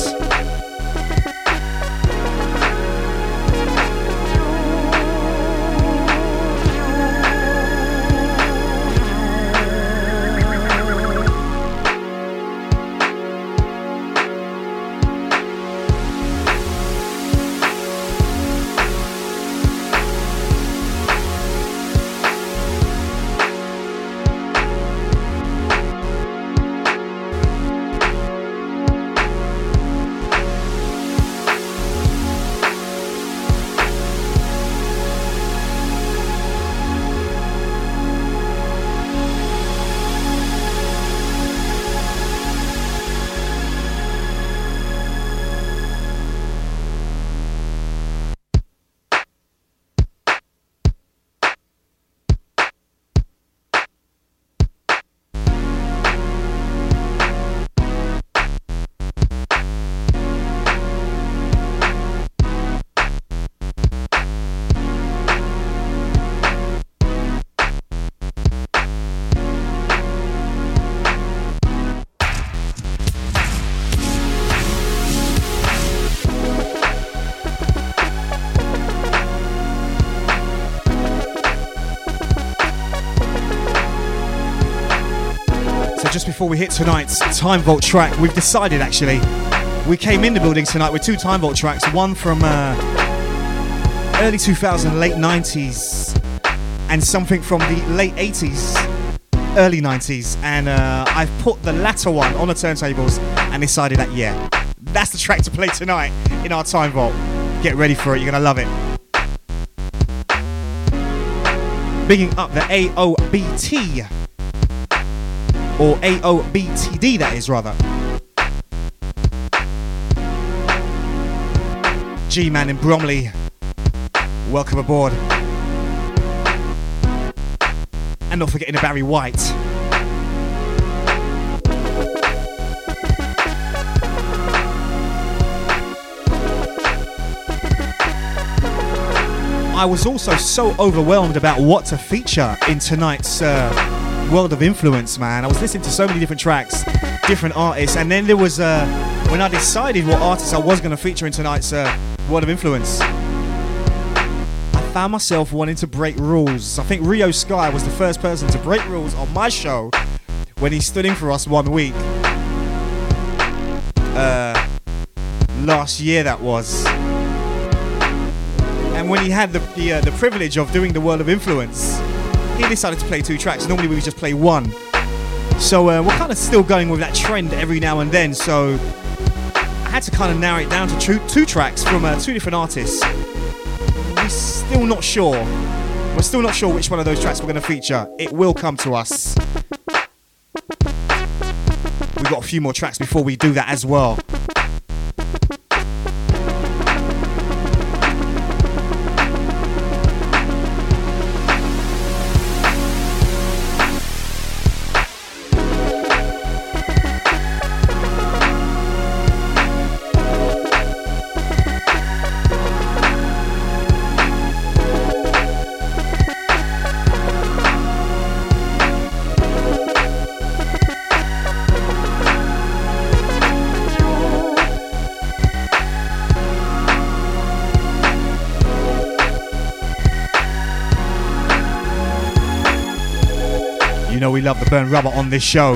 Just before we hit tonight's Time Vault track, we've decided actually, we came in the building tonight with two Time Vault tracks, one from early 2000s, late 90s, and something from the late 80s, early 90s, and I've put the latter one on the turntables and decided that, yeah, that's the track to play tonight in our Time Vault. Get ready for it, you're gonna love it. Bigging up the AOBT. Or AOBTD, that is, rather. G-Man in Bromley, welcome aboard. And not forgetting the Barry White. I was also so overwhelmed about what to feature in tonight's World of Influence, man. I was listening to so many different tracks, different artists, and then there was when I decided what artists I was going to feature in tonight's World of Influence, I found myself wanting to break rules. I think Rio Sky was the first person to break rules on my show when he stood in for us one week last year, that was. And when he had the privilege of doing the World of Influence, he decided to play two tracks. Normally we would just play one. So we're kind of still going with that trend every now and then. So I had to kind of narrow it down to two tracks from two different artists. We're still not sure. We're still not sure which one of those tracks we're going to feature. It will come to us. We've got a few more tracks before we do that as well. You know we love the burn rubber on this show.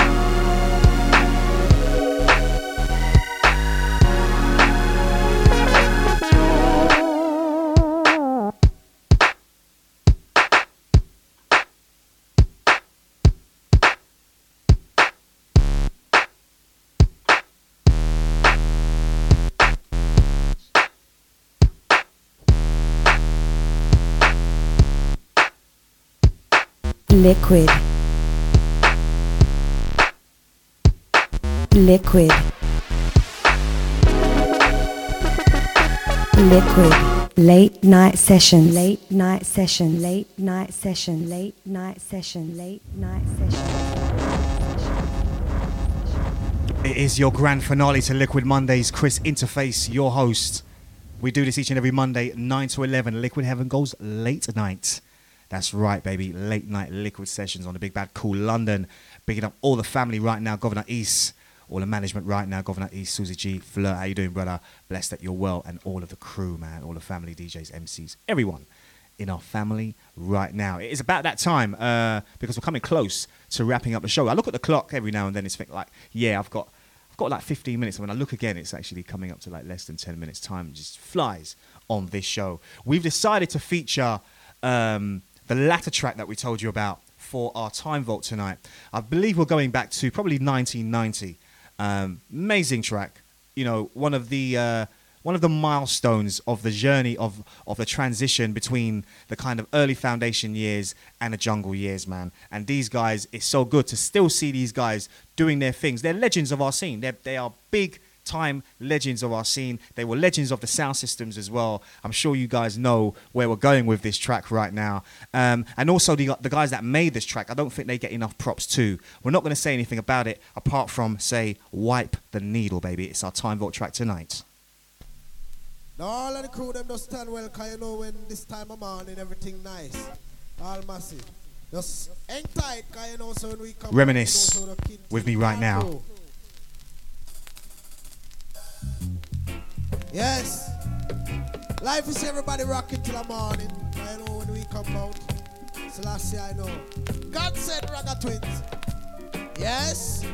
Liquid. Liquid. Liquid. Late night session. Late night session. Late night session. Late night session. Late night session. It is your grand finale to Liquid Mondays. Chris Interface, your host. We do this each and every Monday, 9 to 11. Liquid Heaven goes late at night. That's right, baby. Late night liquid sessions on the Big Bad Cool London. Bigging up all the family right now. Governor East, all the management right now. Governor East, Susie G, Fleur, how you doing, brother? Blessed that you're well. And all of the crew, man. All the family, DJs, MCs, everyone in our family right now. It is about that time because we're coming close to wrapping up the show. I look at the clock every now and then. It's like, yeah, I've got like 15 minutes. And when I look again, it's actually coming up to like less than 10 minutes. Time just flies on this show. We've decided to feature the latter track that we told you about for our Time Vault tonight. I believe we're going back to probably 1990. Amazing track. You know, one of the milestones of the journey of the transition between the kind of early Foundation years and the Jungle years, man. And these guys, it's so good to still see these guys doing their things. They're legends of our scene. They are big time legends of our scene. They were legends of the sound systems as well. I'm sure you guys know where we're going with this track right now. And also the guys that made this track, I don't think they get enough props too. We're not going to say anything about it apart from say, wipe the needle, baby. It's our Time Vault track tonight. Now all of the crew them just stand well, cause you know when this time of morning everything nice. All massive. Just hang tight, cause you know so when we come Reminisce with me right now. Crew. Yes. Life is everybody rocking till the morning. I know when we come out. So last year I know. God said Ragga Twins. Yes.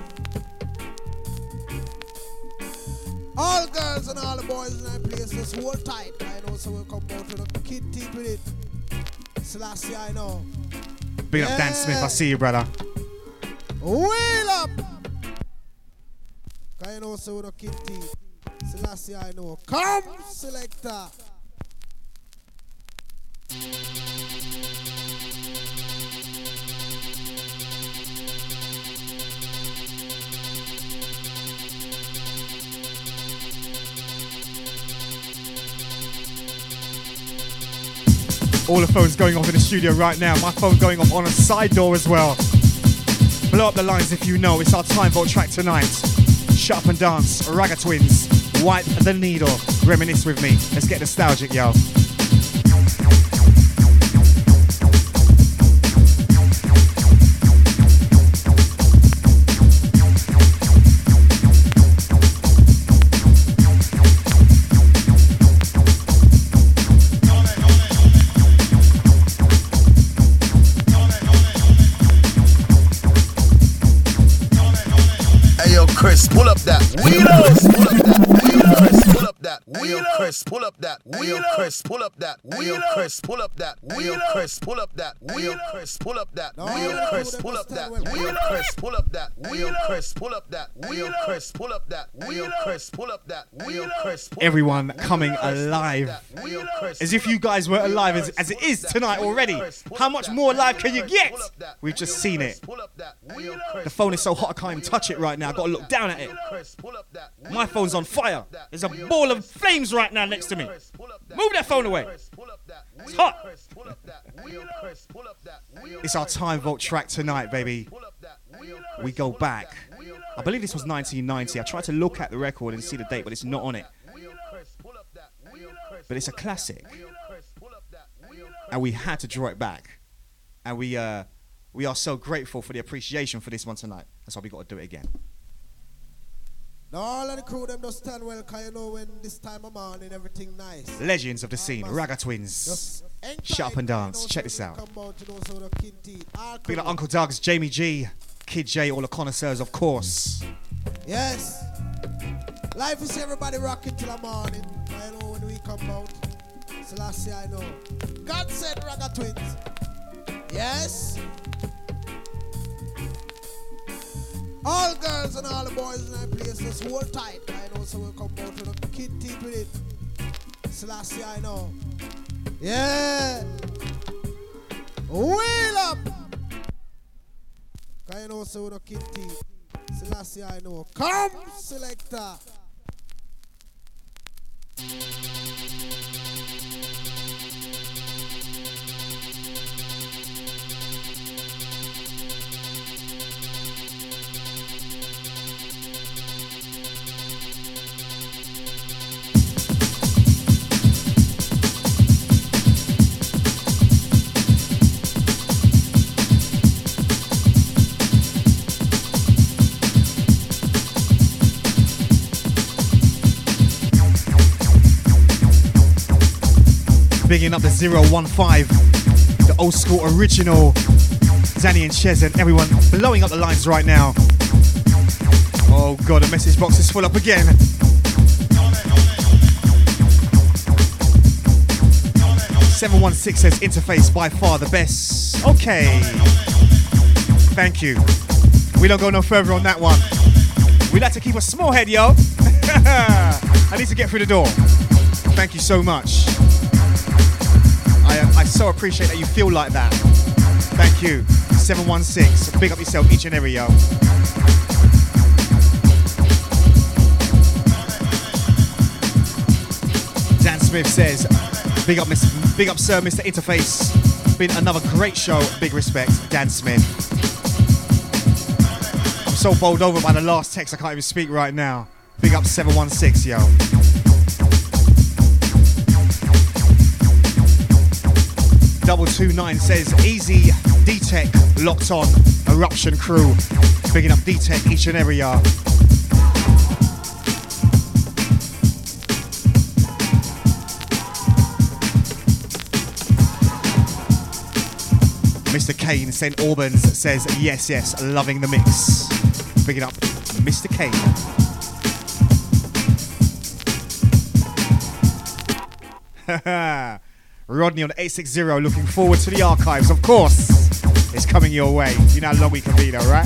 All girls and all the boys in that place just hold tight. I know so we'll come out with a kid teeth with it. So last year I know. Big up Dan Smith, I see you, brother. Wheel up. Cause you know so with a kid teeth. Selassie, I know. Come, selector. All the phones going off in the studio right now. My phone going off on a side door as well. Blow up the lines if you know. It's our Time Vault track tonight. Shut up and dance. Ragga Twins. Wipe the needle. Reminisce with me. Let's get nostalgic, yo. Chris, pull up that wheels. Pull up that wheel. Chris, pull up that wheel. Chris, pull up that wheel. Chris, pull up that wheel. Chris, pull up that wheel. Chris, pull up that wheel. Chris, pull up that wheel. Chris, pull up that wheel. Chris, pull up that wheel. Chris, pull up that wheel. Chris, pull up that wheel. Chris, everyone coming alive. As if you guys were alive as it is tonight already. How much more alive can you get? We've just seen it. The phone is so hot I can't even touch it right now. I've got to look down at it. My phone's on fire. There's a ball of flames right now next to me. Move that phone away. It's hot. It's our Time Vault track tonight, baby. We go back. I believe this was 1990. I tried to look at the record and see the date, but it's not on it. But it's a classic. And we had to draw it back. And we are so grateful for the appreciation for this one tonight. That's why we got to do it again. Now all of the crew them just stand well, cause you know when this time of morning everything nice. Legends of the scene, Ragga Twins. Shut up and dance. Check this out. Big like Uncle Doug's, Jamie G, Kid J, all the connoisseurs, of course. Yes. Life is everybody rocking till the morning. I know when we come out. So last year I know. God said Ragga Twins. Yes. All girls and all the boys in that place just hold tight. I know so we'll come out with a kid teeth with it. Selassie, I know. Yeah. Wheel up. I know so with a kid teeth. Selassie, I know. Come, selector. Bigging up the 015, the old school original, Danny and Chez and everyone blowing up the lines right now. Oh God, the message box is full up again. "716 says Interface by far the best." Okay. Thank you. We don't go no further on that one. We like to keep a small head, yo. I need to get through the door. Thank you so much. I so appreciate that you feel like that. Thank you. 716. Big up yourself, each and every, yo. Dan Smith says, big up sir, Mr. Interface. Been another great show. Big respect, Dan Smith. I'm so bowled over by the last text I can't even speak right now. Big up 716, yo. "229 says Easy D-Tech locked on. Eruption crew. Bigging up D-Tech each and every yard. Mr. Kane, St. Albans says yes, loving the mix. Bigging up Mr. Kane. Rodney on 860, looking forward to the archives, of course. It's coming your way. You know how long we can be though, right?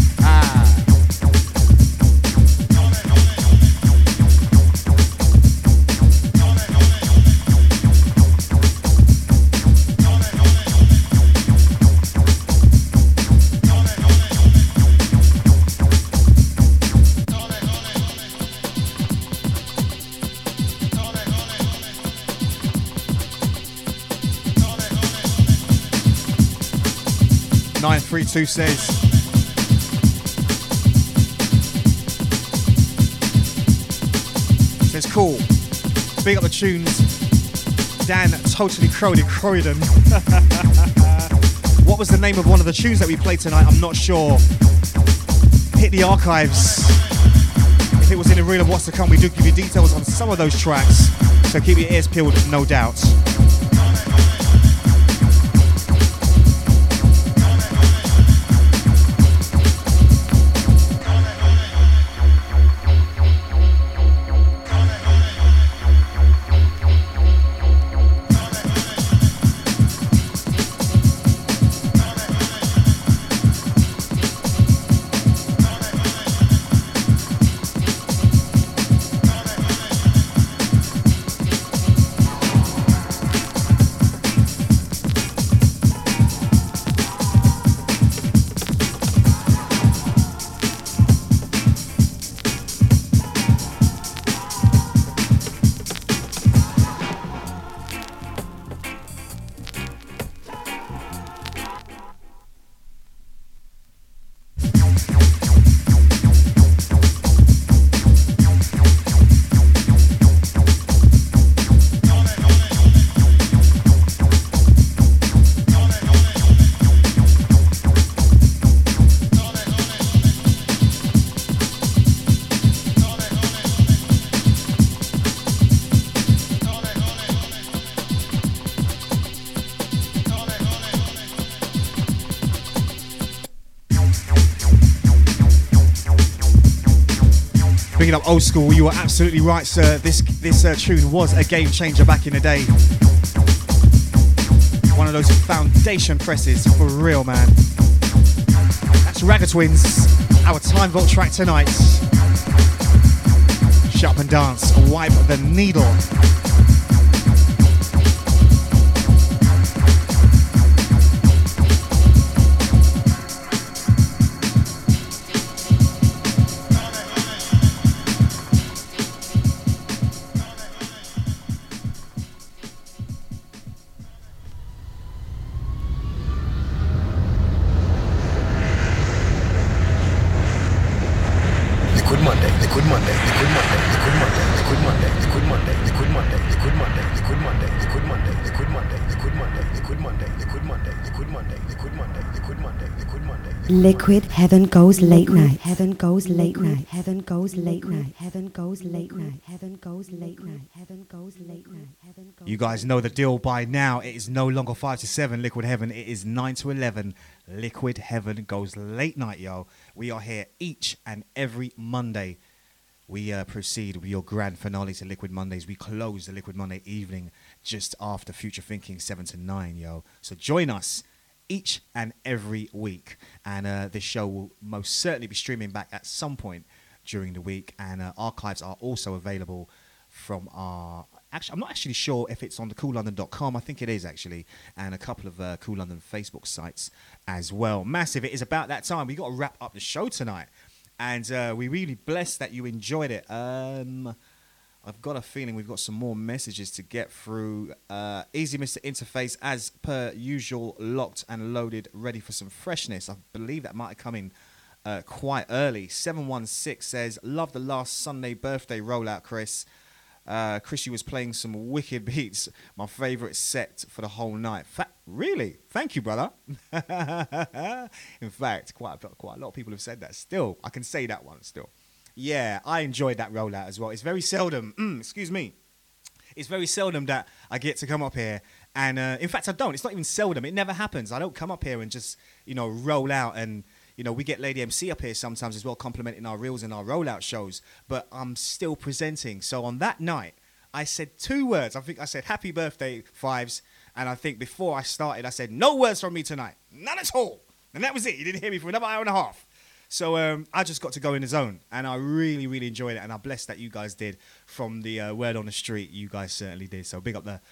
.32 says cool. Big up the tunes. Dan totally crowed in Croydon. What was the name of one of the tunes that we played tonight? I'm not sure. Hit the archives. If it was in the reel of what's to come, we do give you details on some of those tracks. So keep your ears peeled, no doubt. Bringing up old school, you were absolutely right, sir. This tune was a game changer back in the day. One of those foundation presses, for real, man. That's Ragga Twins, our Time Vault track tonight. Shut up and dance, wipe the needle. Liquid Monday, Liquid Monday, Liquid Monday, Liquid Monday, Liquid Monday, Liquid Monday, Liquid Monday. Monday, Liquid Monday, Liquid Monday, Liquid Monday, Liquid Monday, Liquid Monday, Liquid Monday, Liquid Monday, Liquid Monday, Liquid Monday, Liquid Monday, Liquid Monday. Liquid Heaven Goes Late Night. Heaven Goes Late Night. Heaven Goes Late Night. Heaven Goes Late Night. Heaven Goes Late Night. Heaven Goes Late Night. Heaven Goes. You guys know the deal by now. It is no longer 5 to 7 Liquid Heaven. It is 9 to 11 Liquid Heaven Goes Late Night, yo. We are here each and every Monday. We proceed with your grand finale to Liquid Mondays. We close the Liquid Monday evening just after Future Thinking 7 to 9, yo. So join us each and every week. And this show will most certainly be streaming back at some point during the week. And archives are also available from our... Actually, I'm not actually sure if it's on the coollondon.com. I think it is, actually. And a couple of Cool London Facebook sites as well. Massive. It is about that time. We've got to wrap up the show tonight. And we're really blessed that you enjoyed it. I've got a feeling we've got some more messages to get through. Easy Mr. Interface, as per usual, locked and loaded, ready for some freshness. I believe that might have come in quite early. 716 says, love the last Sunday birthday rollout, Chris. Chrissy was playing some wicked beats. My favourite set for the whole night. Really? Thank you, brother. In fact, quite a lot of people have said that. Still, I can say that one still. Yeah, I enjoyed that rollout as well. It's very seldom, excuse me. It's very seldom that I get to come up here. And in fact, I don't. It's not even seldom. It never happens. I don't come up here and just, roll out. And, we get Lady MC up here sometimes as well, complimenting our reels and our rollout shows. But I'm still presenting. So on that night, I said 2 words. I think I said, happy birthday, Fives. And I think before I started, I said, no words from me tonight. None at all. And that was it. You didn't hear me for another hour and a half. So I just got to go in the zone. And I really, really enjoyed it. And I'm blessed that you guys did. From the word on the street, you guys certainly did. So big up the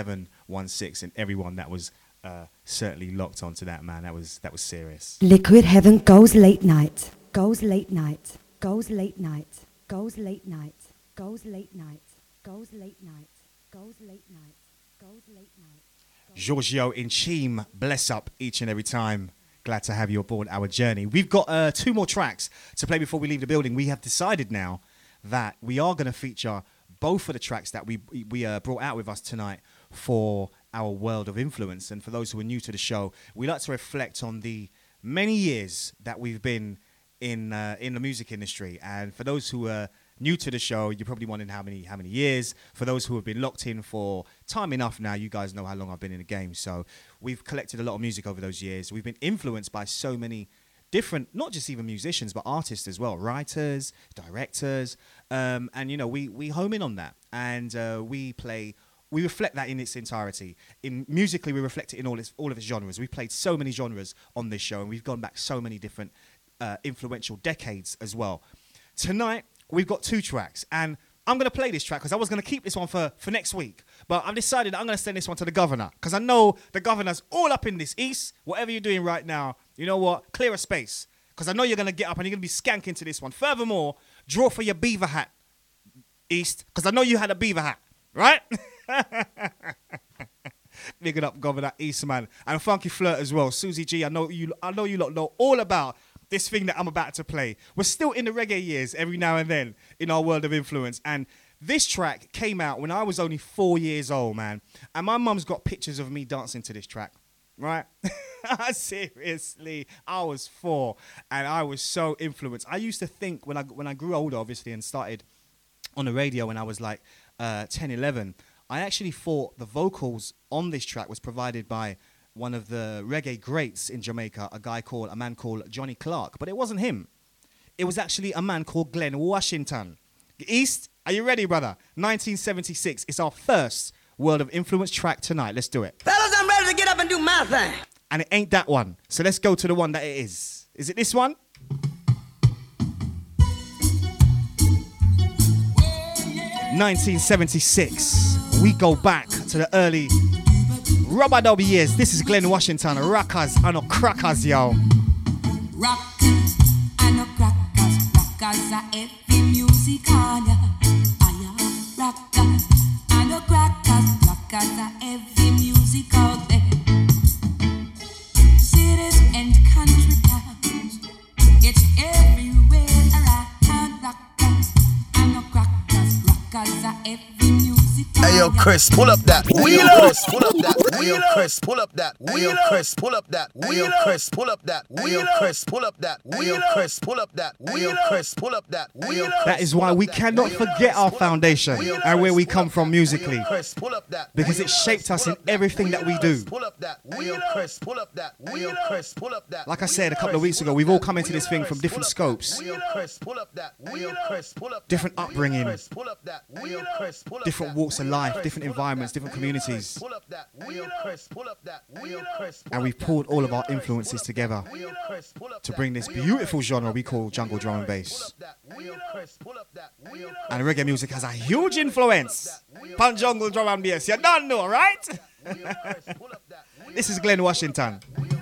716 and everyone that was certainly locked onto that, man. That was serious. Liquid Heaven Goes Late Night. Goes Late Night. Goes Late Night. Goes Late Night. Goes Late Night. Goes Late Night. Goes Late Night. Goes Late Night. Giorgio in Cheam, bless up each and every time. Glad to have you aboard our journey. We've got 2 more tracks to play before we leave the building. We have decided now that we are going to feature both of the tracks that we brought out with us tonight for our World of Influence. And for those who are new to the show, we like to reflect on the many years that we've been in the music industry. And for those who are new to the show, you're probably wondering how many years. For those who have been locked in for time enough now, you guys know how long I've been in the game. So we've collected a lot of music over those years. We've been influenced by so many different, not just even musicians, but artists as well, writers, directors, and we home in on that, and we reflect that in its entirety. Musically, we reflect it in all of its genres. We've played so many genres on this show, and we've gone back so many different influential decades as well. Tonight, we've got 2 tracks, and I'm going to play this track because I was going to keep this one for next week. But I've decided I'm going to send this one to the governor because I know the governor's all up in this. East, whatever you're doing right now, you know what? Clear a space because I know you're going to get up and you're going to be skanking to this one. Furthermore, draw for your beaver hat, East, because I know you had a beaver hat, right? Big it up, Governor Eastman. And Funky Flirt as well. Susie G, I know you lot know all about this thing that I'm about to play. We're still in the reggae years every now and then in our World of Influence. And this track came out when I was only 4 years old, man. And my mum's got pictures of me dancing to this track, right? Seriously, I was 4 and I was so influenced. I used to think when I grew older, obviously, and started on the radio when I was like 10, 11, I actually thought the vocals on this track was provided by one of the reggae greats in Jamaica, a man called Johnny Clark. But it wasn't him. It was actually a man called Glenn Washington. East, are you ready, brother? 1976. It's our first World of Influence track tonight. Let's do it. Fellas, I'm ready to get up and do my thing. And it ain't that one. So let's go to the one that it is. Is it this one? 1976. We go back to the early rubber dub years. This is Glenn Washington, Rockers and no Crackers, yo. Rockers and no crackers, rockers are every music on ya. Rockers and no crackers, rockers are every music out there. Cities and country towns, it's everywhere around. Rockers and no crackers, rockers are every music on ya. Chris, pull up that. Wheel Chris, pull up that. Wheel Chris, pull up that. Wheel Chris, pull up that. Wheel Chris, pull up that. Wheel Chris, pull up that. Wheel Chris, pull up that. Wheel Chris, pull up that. That is why we cannot forget our foundation and where we come from musically, because it shaped us in everything that we do. Like I said a couple of weeks ago, we've all come into this thing from different scopes, different upbringing, different walks of life, different environments, different communities, and we've pulled all of our influences together to bring this beautiful genre we call jungle drum and bass. And reggae music has a huge influence on jungle drum and bass. You don't know, right? This is Glenn Washington.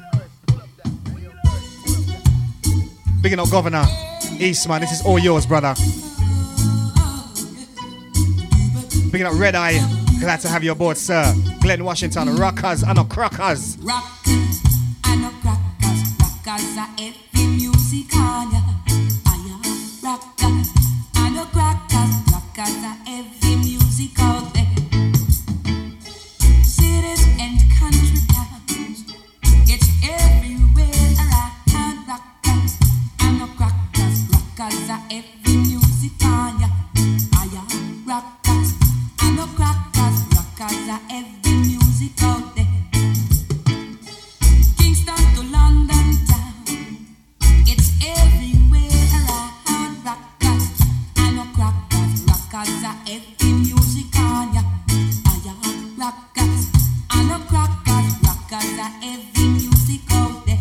Bigging up Governor Eastman. This is all yours, brother. Bigging up Red Eye. Glad to have you aboard, sir. Glenn Washington, rockers and no crackers. Rockers and no crackers. Rockers are every music on ya. Rockers and no crackers. Rockers are every music out there. Cities and country towns. It's everywhere around. Rockers and no crackers. Rockers are every music on ya. Rockers and no crackers. Rockers are every music out there. Kingston to London town. It's everywhere around. Rockers and no crackers. Rockers are every music on ya. Rockers and no crackers. Rockers are every music out there.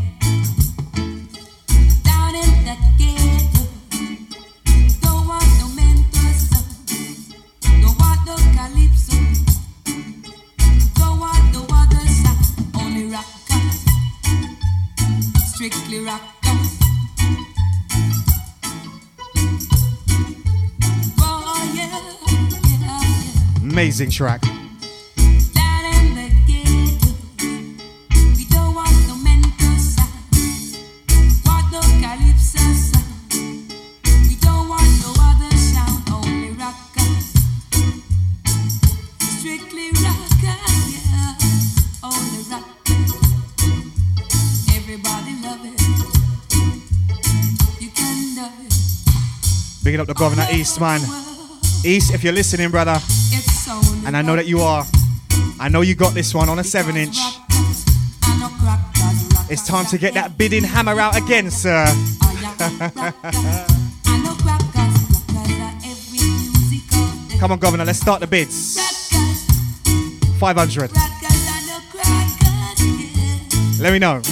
Down in the ghetto. Don't want no mental son. Don't want no calypso. Don't want no other sound. Only rockers. Strictly rockers. Oh yeah, yeah. Amazing track. Down in the ghetto. We don't want no mental sound. Want no calypso sound. We don't want no other sound. Only rockers. Strictly rockers, yeah. Only rockers. Everybody love it. You can love it. Bigging up the Governor Eastman. East, if you're listening, brother, It's only and I know that you are, I know you got this one on a 7-inch. It's time to get that bidding hammer out again, sir. Come on, Governor, let's start the bids. 500. Let me know.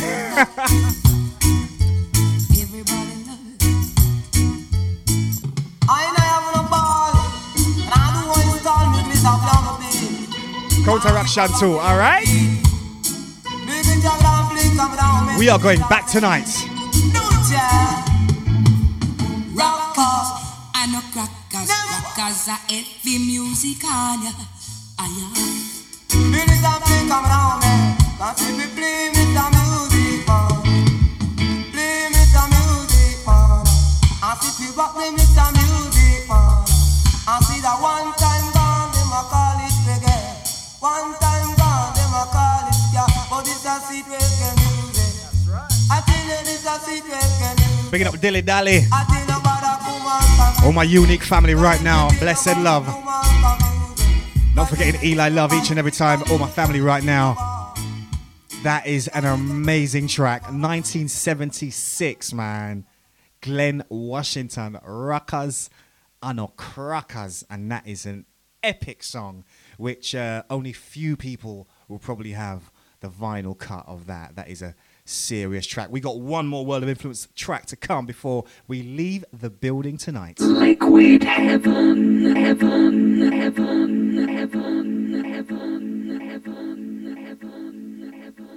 Counteract Shantu, alright? We are going back tonight. Rockers and no crackers. Rockers are every music on ya. I see that one time gone, them a call it reggae. One time gone, them a call it ska. But it's a sweet reggae music. That's right. I tell you, it's a sweet reggae music. Picking up Dilly Dally. I tell you about a woman. All my unique family right now. Blessed love. Not forgetting Eli Love each and every time. All my family right now. That is an amazing track. 1976, man. Glenn Washington. Rockers and no crackers. And that is an epic song, which only few people will probably have the vinyl cut of that. That is a serious track. We got one more World of Influence track to come before we leave the building tonight. Liquid heaven, heaven, heaven, heaven, heaven, heaven, heaven,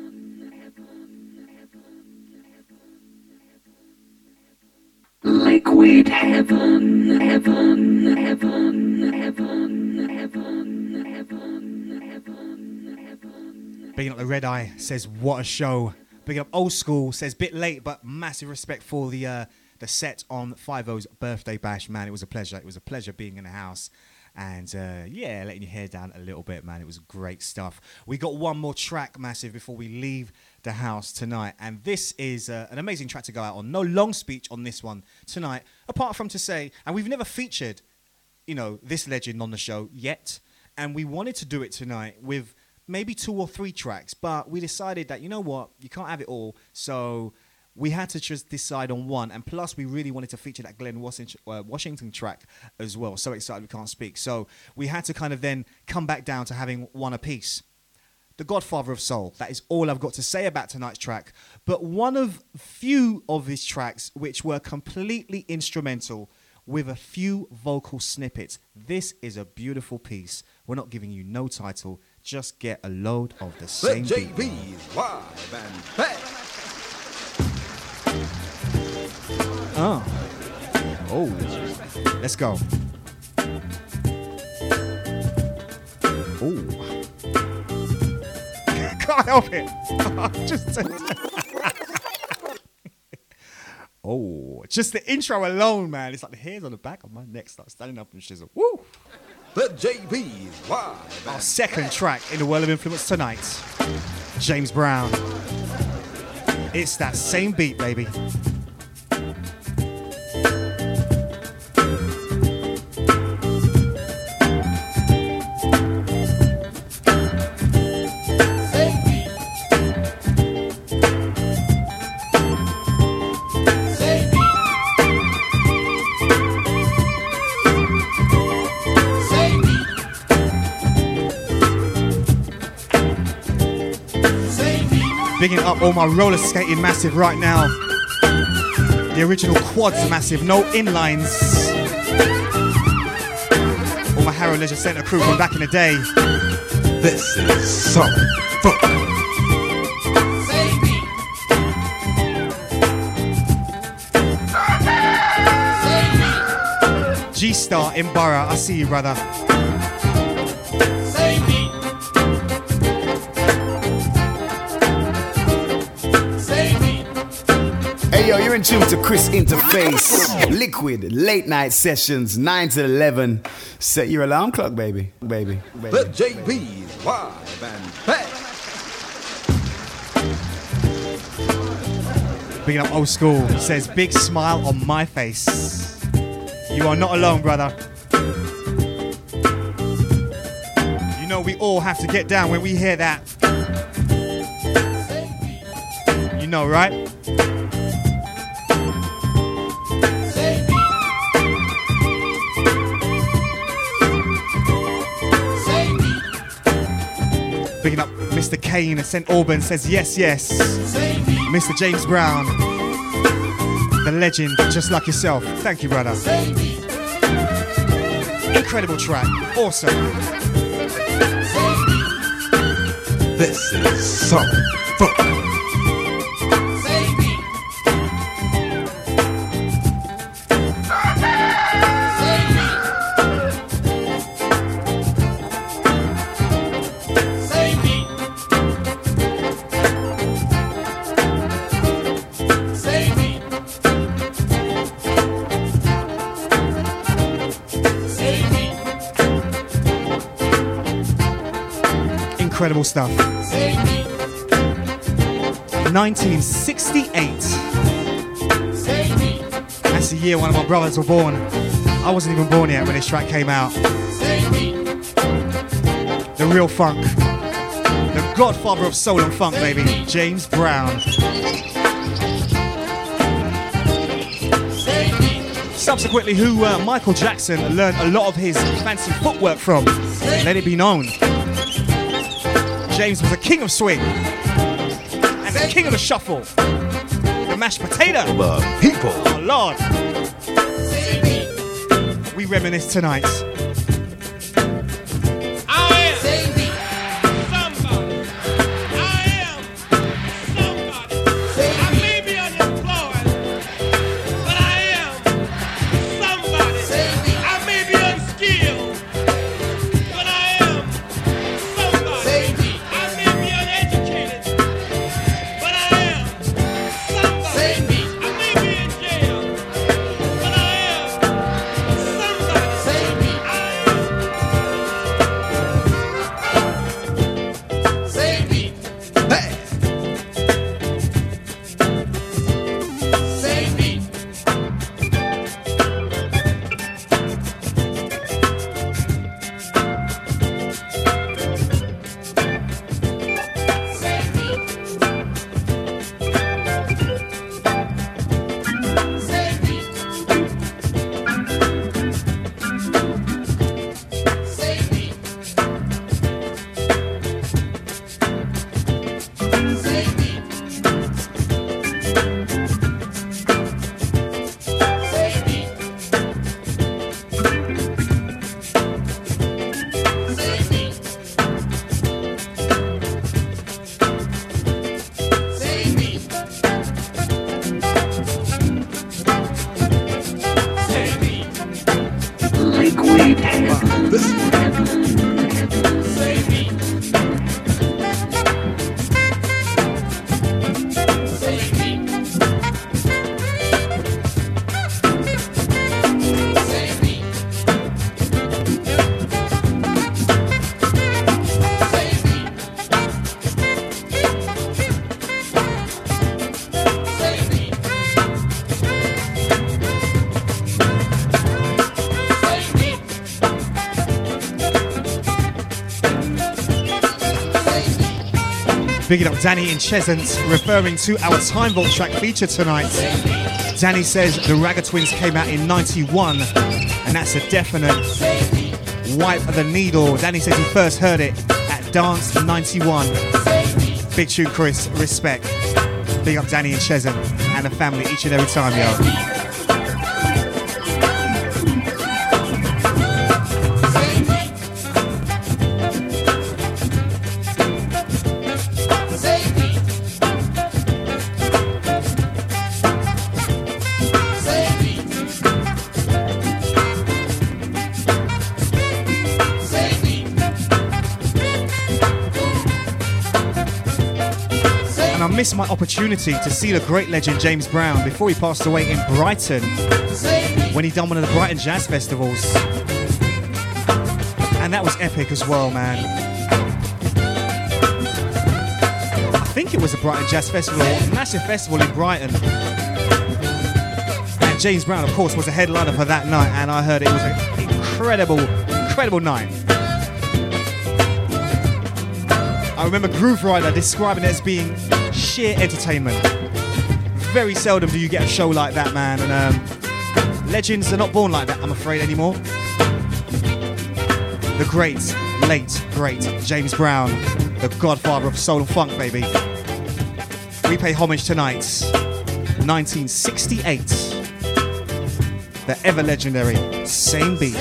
heaven. Liquid heaven, heaven, heaven, heaven, heaven, heaven, heaven. Bigging up the Red Eye says, what a show. Bigging up Old School says, bit late, but massive respect for the set on 5-0's birthday bash. Man, it was a pleasure. It was a pleasure being in the house. and yeah, letting your hair down a little bit, man. It was great stuff. We got one more track, Massive, before we leave the house tonight, and this is an amazing track to go out on. No long speech on this one tonight, apart from to say, and we've never featured, you know, this legend on the show yet, and we wanted to do it tonight with maybe 2 or 3 tracks, but we decided that, you know what, you can't have it all, so we had to just decide on one, and plus we really wanted to feature that Glenn Washington track as well. So excited we can't speak. So we had to kind of then come back down to having one apiece. The Godfather of Soul, that is all I've got to say about tonight's track, but one of few of his tracks which were completely instrumental with a few vocal snippets. This is a beautiful piece. We're not giving you no title, just get a load of the same beat. JB's live and back. Oh, let's go. Oh, can't help it. Just the intro alone, man. It's like the hairs on the back of my neck start standing up and shizzle. Woo! The JB's live. Our second track in the World of Influence tonight, James Brown. It's that same beat, baby. Bigging up all my roller skating Massive right now. The original quads Massive, no inlines. All my Harrow Leisure Centre crew from back in the day. This is some funk. G-Star in Borough, I see you, brother. Yo, you're in tune to Chris Interface. Liquid late night sessions, 9 to 11. Set your alarm clock, baby. The JB's live and back. Picking up old school. Says big smile on my face. You are not alone, brother. You know we all have to get down when we hear that. You know, right? Picking up Mr. Kane at St. Albans says yes, yes. Mr. James Brown, the legend, just like yourself. Thank you, brother. Incredible track. Awesome. This is some funk. Incredible stuff. 1968. That's the year one of my brothers were born. I wasn't even born yet when this track came out. The real funk. The godfather of soul and funk, baby. James Brown. Subsequently, who Michael Jackson learned a lot of his fancy footwork from. Let it be known. James was the king of swing and the king of the shuffle, the mashed potato. The people. Oh Lord, we reminisce tonight. Bigging up Danny in Chesant, referring to our Time Vault track feature tonight. Danny says the Ragga Twins came out in 91, and that's a definite wipe of the needle. Danny says he first heard it at Dance 91. Big tune, Chris. Respect. Big up Danny and Chesant and the family each and every time, yo. Missed my opportunity to see the great legend James Brown before he passed away in Brighton when he done one of the Brighton Jazz Festivals, and that was epic as well, man. I think it was a Brighton Jazz Festival, a massive festival in Brighton, and James Brown of course was the headliner for that night, and I heard it was an incredible night. I remember Groove Rider describing it as being sheer entertainment. Very seldom do you get a show like that, man, and legends are not born like that, I'm afraid, anymore. The great, late, great James Brown, the godfather of soul and funk, baby. We pay homage tonight, 1968, the ever legendary Same Beat.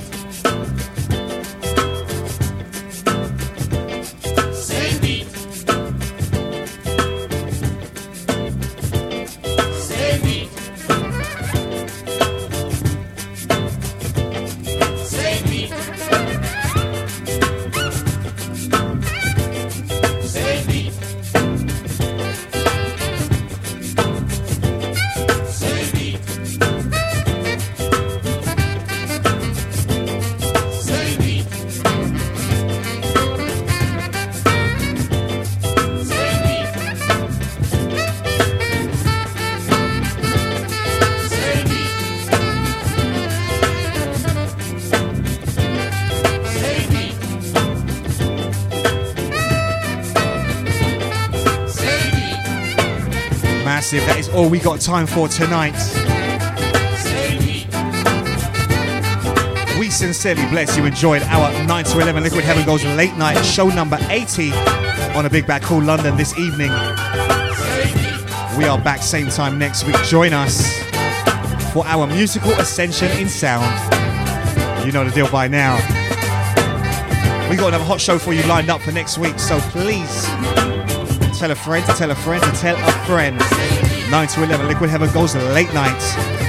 That is all we got time for tonight. We sincerely bless you enjoyed our 9 to 11 Liquid Heaven Goes late night show number 80 on a big bag called London this evening. We are back same time next week. Join us for our musical ascension in sound. You know the deal by now. We got another hot show for you lined up for next week, so please tell a friend to tell a friend to tell a friend. 9 to 11 Liquid Heaven Goes late night.